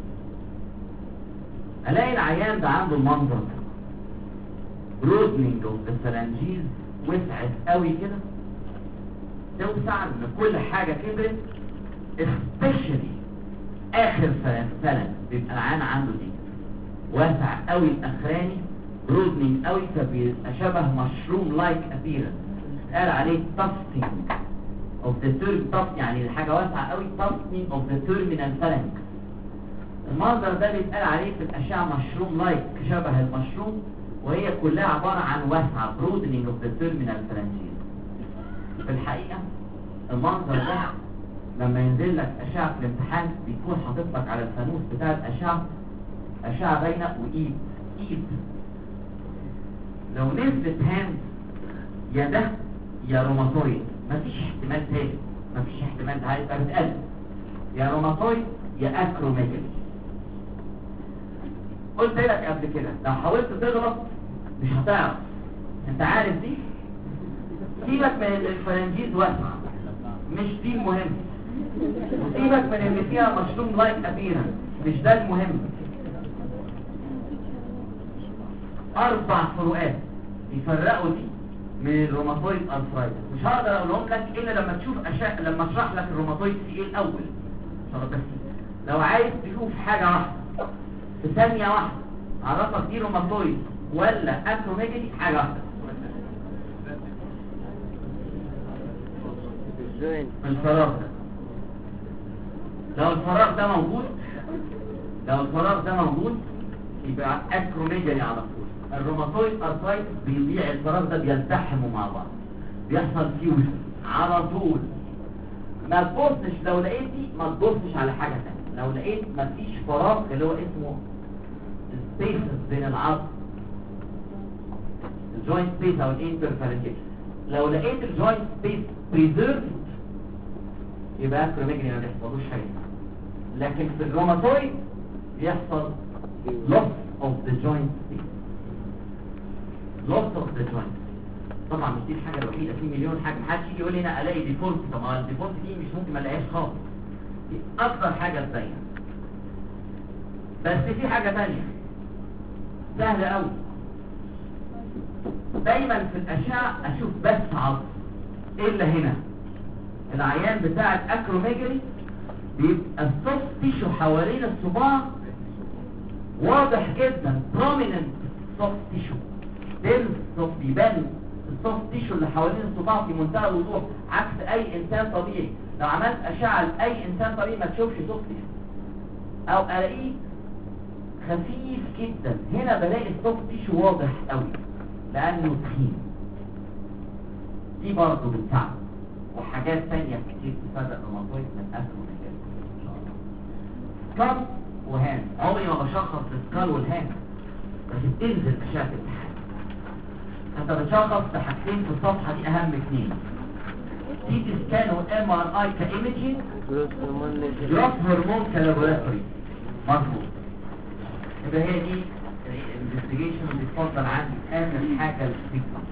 الاقي العيان ده عنده المنظر ده، برودنينج اوف ذا فلانجيز وسعت قوي كده، توسع ان كل حاجة كبرت، especially اخر فلانج بيبقى العيان عنده دي واسع قوي الاخراني، برودنينج قوي، فبيبقى شبه مشروم لايك ابيرنس، قال عليه تافتنج of the third tuft، يعني الحاجة واسعة قوي، tufting of the terminal phalanx. المنظر ده بيتقال عليه في الأشعة مشروم لايك، شبه المشروم، وهي كلها عبارة عن واسعة broadening of the terminal phalanges. في الحقيقة المنظر ده لما ينزل لك أشعة في الامتحان بيكون حاطط لك على الفانوس بتاع الأشعة أشعة باينة وإيد إيد. لو نزلت هاند يا ده يا روماتويد، مفيش احتمال تاني، مفيش احتمال ده هيبقى بتقلب يا روماتويد يا اكروميجالي. قلت لك قبل كده لو حاولت تغلط مش هتعرف، انت عارف دي، سيبك من الفلانجيز واسعة مش دي المهم، وسيبك من اللي فيها مشروم لايك ابيرنس مش ده المهم. اربع فروقات يفرقوا دي من الروماتويد ارثرايتس، مش هقدر اقولهم لك الا لما تشوف اشياء، لما اشرح لك الروماتويد في ايه الاول. بس لو عايز تشوف حاجه واحده في ثانيه واحده اعرفك دي روماتويد ولا اكروميجالي، حاجه واحده الفراغ ده. لو الفراغ ده موجود لو الفراغ ده موجود يبقى اكروميجالي على طول. الروماتويد ارثرايتس بيضيع الفراغ ده، بيلتحموا مع بعض، بيحصل فيوجن على طول. ما تبصش لو لقيت دي، ما تبصش على حاجه ثانيه. لو لقيت ما فيش فراغ اللي هو اسمه السبيسز بين العظم، الجوينت سبيس او الانترفالنجيشن، لو لقيت الجوينت سبيس بريزيرفد يبقى اكروميجالي ما بيحصلوش حاجه. لكن في الروماتويد بيحصل loss of the joint space loss of the joint. طبعا مش دي الحاجه الوحيده، في مليون حاجه. محدش يجي يقول لي هنا الاقي ديفولت، طب ما الديفولت دي مش ممكن ما الاقيهاش خالص، دي اكتر حاجه تبين. بس في حاجه ثانيه سهله قوي، دايما في الاشعه اشوف بس عظم الا هنا. العيان بتاع الاكروميجالي بيبقى السوفت تيشو حوالين الصباع واضح جدا، prominent soft tissue، dense soft، بيبان السوفت تيشو اللي حوالين الصباع في منتهى الوضوح، عكس اي انسان طبيعي. لو عملت اشعه لاي انسان طبيعي ما تشوفش سوفت تيشو، او الاقيه خفيف جدا. هنا بلاقي السوفت تيشو واضح قوي لانه تخين. دي برضه بتساعد، وحاجات ثانيه كتير تفرق الروماتويد من الاكروميجالي ان شاء الله. سكال وهاند، عمري ما بشخص السكال والهاند، بس بتنزل اشعه الامتحان. انت بتشخص بحاجتين في الصفحه دي، اهم اثنين، سي تي سكان وام ار اي كايمجينج، جروث هرمون كلابوراتوري. مظبوط. يبقى هي دي الانفستيجيشن اللي بتفضل عندي اخر حاجه السيكونس.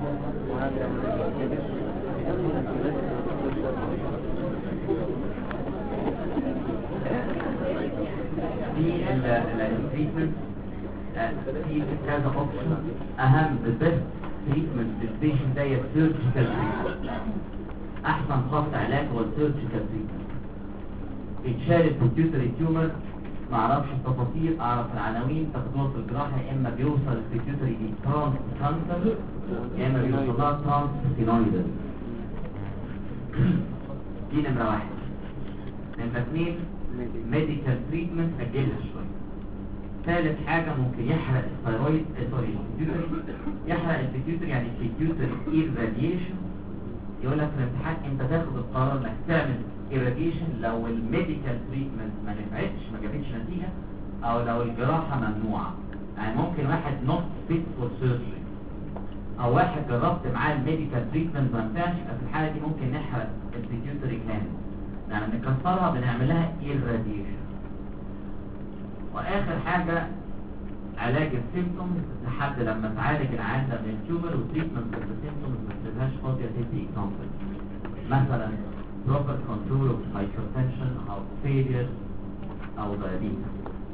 في التريتمنت في كذا اوبشن. اهم البيست تريتمنت للبيشنت ده هي السيرجيكال تريتمنت. احسن خط علاج هو السيرجيكال تريتمنت. بيتشال البيتيوتري تيومر، ما اعرفش التفاصيل، اعرف العناوين، تاخدوها في الجراحه. يا اما بيوصل البيتيوتري دي ترانس كانسر، يا اما بيوصل لها ترانس سينويدال. دي نمره واحد. نمره اثنين ميديكال تريتمنت، اجلها شويه. ثالث حاجه ممكن يحرق الثيرويد، سوري البيتيوتري، يحرق البيتيوتري يعني البيتيوتري ايراديشن. يقول لك في الامتحان انت تاخد القرار انك تعمل ايراديشن لو الميديكال تريتمنت ما نفعتش، ما جابتش نتيجه، او لو الجراحه ممنوعه. يعني ممكن واحد نوت فيت فور سيرجري، او واحد جربت معاه الميديكال تريتمنت ما نفعش، في الحاله دي ممكن نحرق البيتيوتري جلاند، يعني نكسرها، بنعمل لها ايراديشن. واخر حاجه علاج السيمبتومز لحد لما تعالج العيان ده من التيومر، وتريتمنت السيمبتومز ما تسيبهاش فاضيه، تدي اكزامبل مثلا proper control of hypertension او failure او diabetes.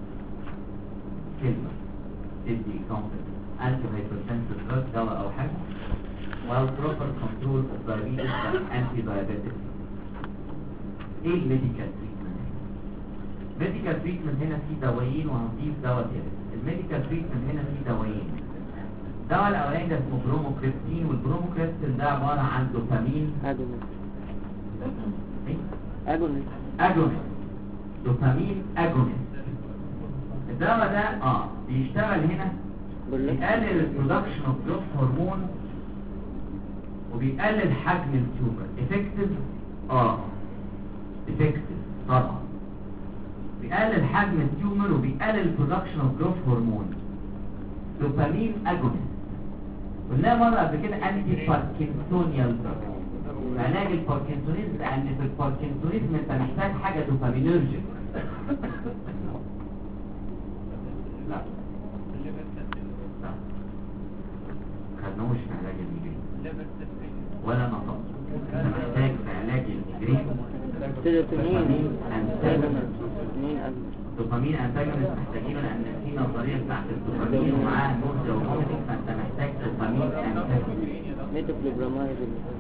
كلمه تدي اكزامبل anti hypertensive drug دواء او حاجه، while proper control of diabetes like anti diabetic. ايه الميديكال تريتمنت؟ الميديكال تريتمنت هنا في دوايين وهنضيف دواء ثالث. الميديكال تريتمنت هنا في دوايين. الدواء الاولاني ده اسمه بروموكريبتين، والبروموكريبتين ده عباره عن دوبامين اجونست اجونست اجونست دوبامين اجونست. الدواء ده اه بيشتغل هنا، بيقلل البرودكشن اوف جروث هرمون، وبيقلل حجم التيومر. افكتيف اه افكتيف طبعا، بيقلل حجم التيومر وبيقلل البرودكشن اوف جروث هرمون. دوبامين اجونست قلنا مره قبل كده انتي باركنسونيال دراج، علاج الباركنسونيزم، لان في الباركنسونيزم انت محتاج حاجه دوبامينرجيك. لا لا خدناهوش في علاج الميجرين ولا نقص. انت محتاج في علاج الميجرين سيروتونين انتاجونست. سيروتونين دوبامين انتاجونست محتاجينه لان في نظريه بتاعت الدوبامين ومعاها النوزيا والفوميتنج، فانت محتاج دوبامين انتاجونست. ميتوكلوبرامايد.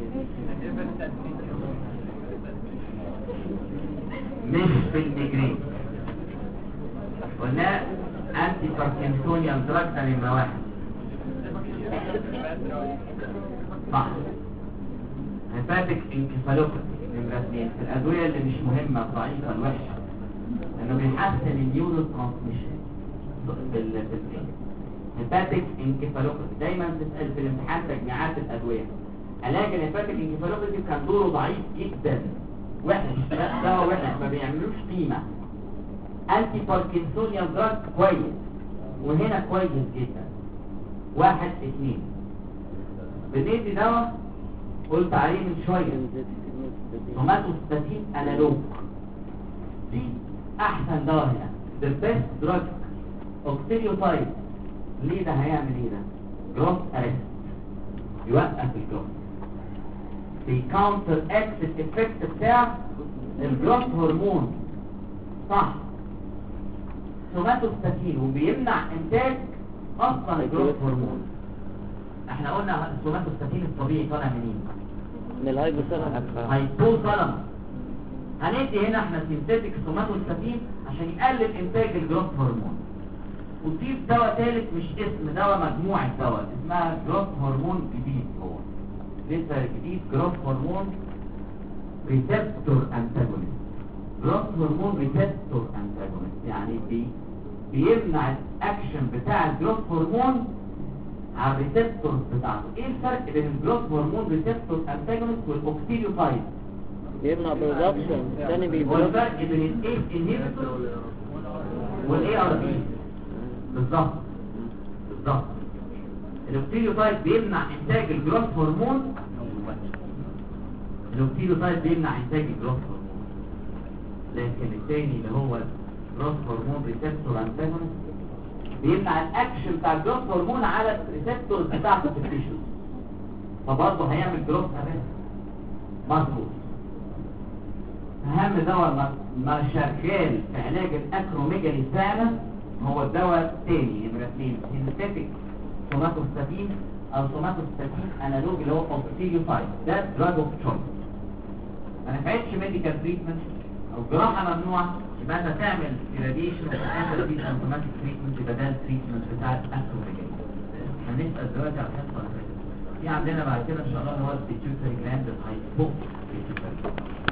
مش في الميجرين. قلنا انتي باركنسونيال دراج ده نمره واحد صح. هيباتيك انكفالوباثي نمره اثنين. في الادويه اللي مش مهمه الضعيفه الوحشه، انه بيحسن النيورو ترانسميشن في البرين. هيباتيك انكفالوباثي دايما تسال في الامتحان تجميعات الادويه. علاج الهيباتيك انكفالوباثي كان دوره ضعيف جدا، وحش، دواء وحش ما بيعملوش قيمه. انتي باركنسونيال دراج كويس، وهنا كويس جدا. واحد اثنين بندي دواء قلت عليه من شويه سوماتوستاتين انالوج، دي احسن دواء هنا. the best drug اوكسيليوتايد. ليه ده هيعمل ايه ده؟ جروث ارست، يوقف الجروث، بيكاونتر اكس الافكت بتاع الجروث هرمون صح. سوماتوستاتين وبيمنع انتاج اصلا الجروث هرمون. احنا قلنا السوماتوستاتين الطبيعي طالع منين؟ من الهايبوثالاموس. هايبوثالاموس. هندي هنا احنا سينثيتيك سوماتوستاتين عشان يقلل انتاج الجروث هرمون. وتضيف دواء ثالث مش اسم دواء، مجموعه دواء اسمها جروث هرمون جديد، هو لسه جديد، جروث هرمون ريسبتور انتاجونست. جروث هرمون ريسبتور انتاجونست يعني بي بيمنع الاكشن بتاع الجروث هرمون على الريسبتورز بتاعته. ايه الفرق بين الجروث هرمون ريسبتور انتاجونست والاوكسيليوتايد؟ بيمنع برودكشن، الثاني هو بيبلوك. الفرق بين الايه انهيبيتور والاي ار بي بالظبط بالظبط. الاوكسيليوتايد بيمنع انتاج الجروث هرمون، الاوكسيليوتايد بيمنع انتاج الجروث هرمون، لكن الثاني اللي هو جروث هرمون ريسبتور انتاجونست بيمنع الاكشن بتاع الجروث هرمون على الريسبتورز بتاعته في التيشوز. فبرضه هيعمل جروث أبدا مظبوط. أهم دواء ما- ما شغال في علاج الأكروميجالي فعلا هو الدواء الثاني نمرة اثنين سينثيتيك سوماتوستاتين أو سوماتوستاتين أنالوج اللي هو اوكسيليوفايد. ده دراج اوف تشويس. ما نفعتش ميديكال تريتمنت أو جراحة ممنوعة، يبقى أنت تعمل إيراديشن وتعمل دي سيمتوماتيك تريتمنت يبقى ده التريتمنت بتاع الأكروميجالي. هنسأل دلوقتي على الحصة اللي فاتت. في عندنا بعد كده إن شاء الله اللي هو البيتيوتري جلاند الهايبو بيتيوتري.